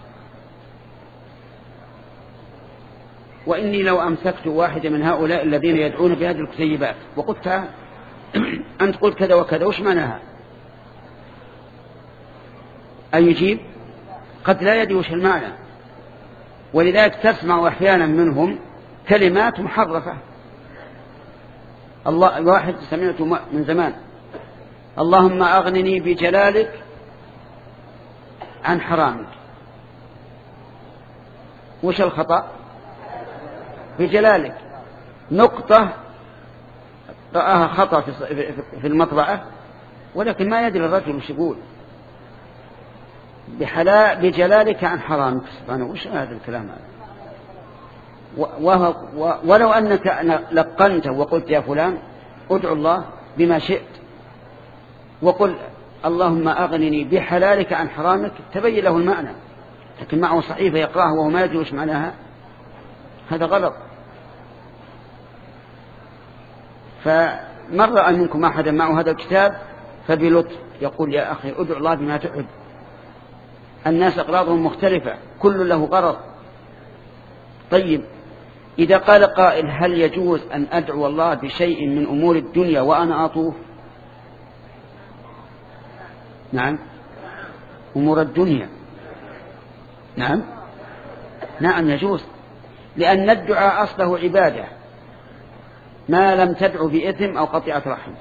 وإني لو أمسكت واحدة من هؤلاء الذين يدعون بهذه الكتيبات وقلت أنت قلت كذا وكذا وش معناها؟ أن يجيب؟ قد لا يدري وش المعنى، ولذلك تسمع أحيانا منهم كلمات محرفة. الله واحد سمعته من زمان: اللهم أغنني بجلالك عن حرامك. وش الخطأ؟ بجلالك نقطة رآها خطأ في المطبعة، ولكن ما يدري الرجل وش يقول. بحلال بجلالك عن حرامك. سبحانه، وش هذا الكلام هذا؟ ولو أنك لقنت وقلت يا فلان ادعو الله بما شئت، وقل اللهم أغنني بحلالك عن حرامك، تبين له المعنى. لكن معه صحيفة يقرأها وهو ما يدري وش معناها، هذا غلط. فمن رأى منكم أحدا معه هذا الكتاب فبلطف يقول يا أخي ادعو الله بما تحب. الناس أغراضهم مختلفة، كل له غرض. طيب، إذا قال قائل هل يجوز أن أدعو الله بشيء من أمور الدنيا وأنا أطوف؟ نعم، أمور الدنيا نعم نعم يجوز، لأن الدعاء أصله عبادة ما لم تدعو بإثم أو قطيعة رحم.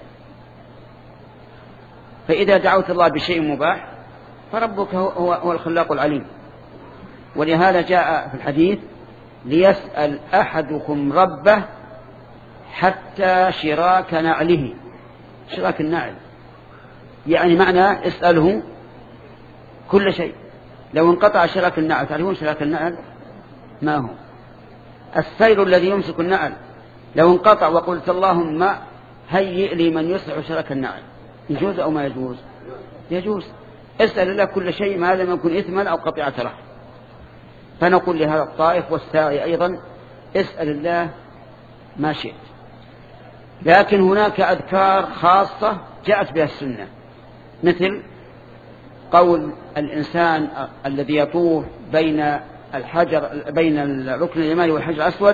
فإذا دعوت الله بشيء مباح فربك هو, هو الخلاق العليم. ولهذا جاء في الحديث ليسأل أحدكم ربه حتى شراك نعله. شراك النعل يعني معنى اسأله كل شيء. لو انقطع شراك النعل، تعرفون شراك النعل ما هو؟ السير الذي يمسك النعل. لو انقطع وقلت اللهم هيئ لي من يصلح شراك النعل، يجوز أو ما يجوز؟ يجوز. اسأل الله كل شيء ما لم يكن إثما أو قطيعة رحم. فنقول لهذا الطائف والساعي أيضا اسأل الله ما شئت. لكن هناك أذكار خاصة جاءت بها السنة، مثل قول الإنسان الذي يطوف بين الحجر بين الركن اليماني والحجر الأسود: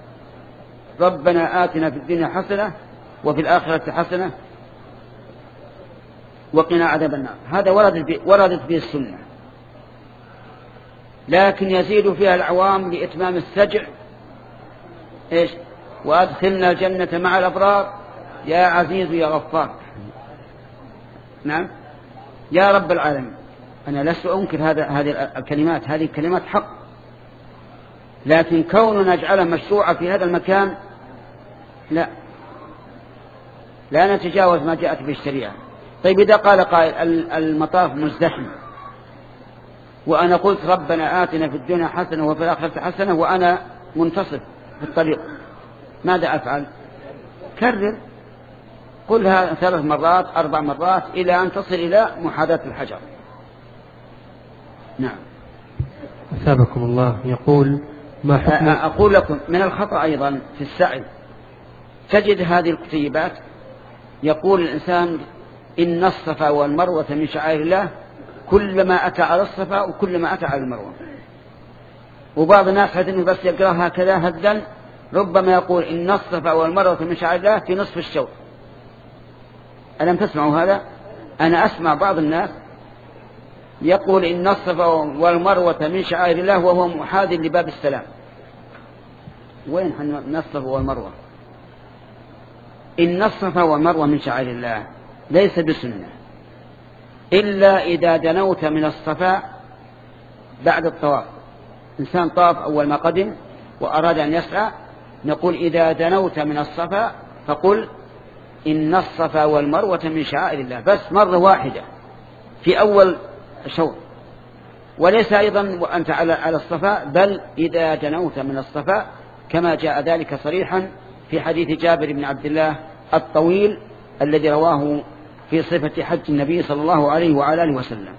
ربنا آتنا في الدنيا حسنة وفي الآخرة حسنة وقنا عذاب النار. هذا وردت به السنة، لكن يزيد فيها العوام لإتمام السجع: إيش؟ وأدخلنا الجنة مع الأبرار يا عزيز يا غفار. نعم، يا رب العالمين. أنا لست أنكر هذا هذه الكلمات، هذه الكلمات حق، لكن كوننا نجعلها مشروعة في هذا المكان لا لا نتجاوز ما جاءت به الشريعة. طيب، إذا قال قائل المطاف مزدحم وأنا قلت ربنا آتنا في الدنيا حسنة وفي الآخرة حسنة وأنا منتصف في الطريق، ماذا أفعل؟ كرر، قلها ثلاث مرات أربع مرات إلى أن تصل إلى محاذاة الحجر. نعم. أثابكم الله. يقول ما حكم؟ أقول لكم من الخطأ أيضا في السعي، تجد هذه الكتيبات يقول الإنسان إن الصفا والمروة من شعائر الله، كلما أتى على الصفا وكلما أتى على المروة. وبعض الناس حتى إنه بس يقرأ هكذا هدا ربما يقول إن الصفا والمروة من شعائر الله في نصف الشوط. ألم تسمعوا هذا؟ أنا أسمع بعض الناس يقول إن الصفا والمروة من شعائر الله وهو محاذ لباب السلام. وين الصفا والمروة؟ إن الصفا والمروة من شعائر الله ليس بسنة، إلا إذا دنوت من الصفا بعد الطواف. إنسان طاف أول ما قدم وأراد أن يسعى، نقول إذا دنوت من الصفا فقل إن الصفا والمروة من شعائر الله، بس مرة واحدة في أول شوط. وليس أيضا وأنت على الصفا، بل إذا دنوت من الصفا، كما جاء ذلك صريحا في حديث جابر بن عبد الله الطويل الذي رواه في صفة حج النبي صلى الله عليه وعلى آله وسلم.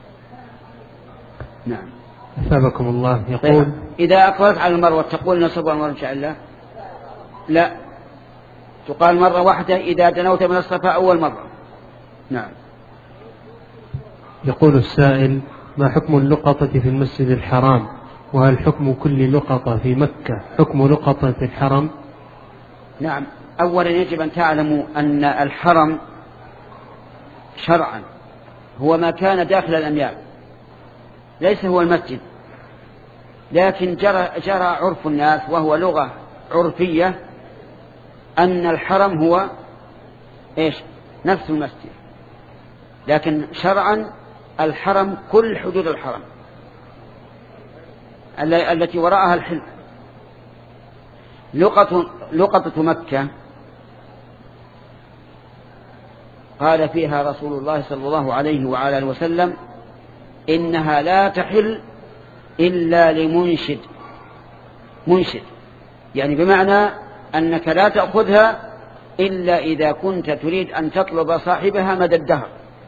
نعم. أثابكم الله. يقول إذا أقرأت على المروة تقول نصب والمروة إن شاء الله؟ لا، تقال مرة واحدة إذا دنوت من الصفا أول مرة. نعم. يقول السائل ما حكم اللقطة في المسجد الحرام، وهل حكم كل لقطة في مكة حكم لقطة الحرم؟ نعم. أولا يجب أن تعلموا أن الحرم شرعا هو ما كان داخل الأميال، ليس هو المسجد. لكن جرى, جرى عرف الناس وهو لغة عرفية أن الحرم هو إيش؟ نفس المسجد، لكن شرعا الحرم كل حدود الحرم التي وراءها الحل. لقطة, لقطة مكة قال فيها رسول الله صلى الله عليه وعلى آله وسلم إنها لا تحل إلا لمنشد. منشد يعني بمعنى أنك لا تأخذها إلا إذا كنت تريد أن تطلب صاحبها مدى الدهر.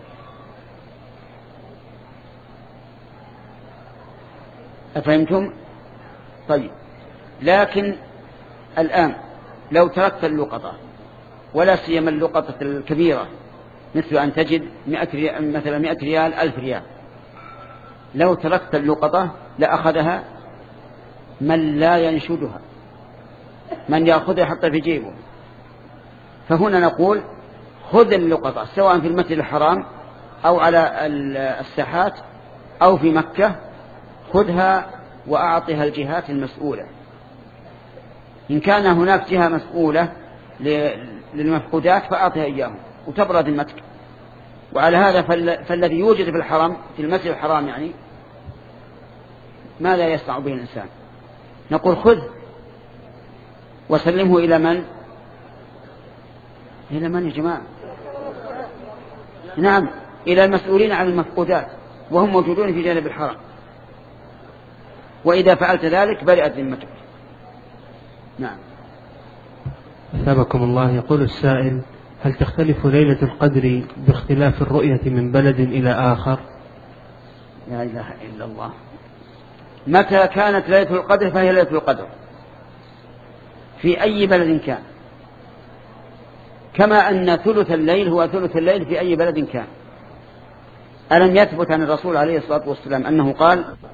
أفهمتم؟ طيب، لكن الآن لو تركت اللقطة، ولا سيما اللقطة الكبيرة مثل أن تجد مئة ريال مثلا مئة ريال ألف ريال، لو تركت اللقطة لأخذها من لا ينشدها، من يأخذها حتى في جيبه. فهنا نقول خذ اللقطة سواء في المسجد الحرام أو على الساحات أو في مكة، خذها وأعطها الجهات المسؤولة. إن كان هناك جهة مسؤولة للمفقودات فأعطها إياهم وتبرأ ذمتك. وعلى هذا فالذي يوجد في الحرم في المسجد الحرام يعني ما لا يصنع به الإنسان، نقول خذ وسلمه إلى من؟ إلى من يا جماعة؟ نعم، إلى المسؤولين عن المفقودات وهم موجودون في جانب الحرم، وإذا فعلت ذلك برئت ذمتك. نعم. أثابكم الله. يقول السائل: هل تختلف ليلة القدر باختلاف الرؤية من بلد إلى آخر؟ لا إله إلا الله. متى كانت ليلة القدر فهي ليلة القدر في أي بلد كان، كما أن ثلث الليل هو ثلث الليل في أي بلد كان. ألم يثبت عن الرسول عليه الصلاة والسلام أنه قال: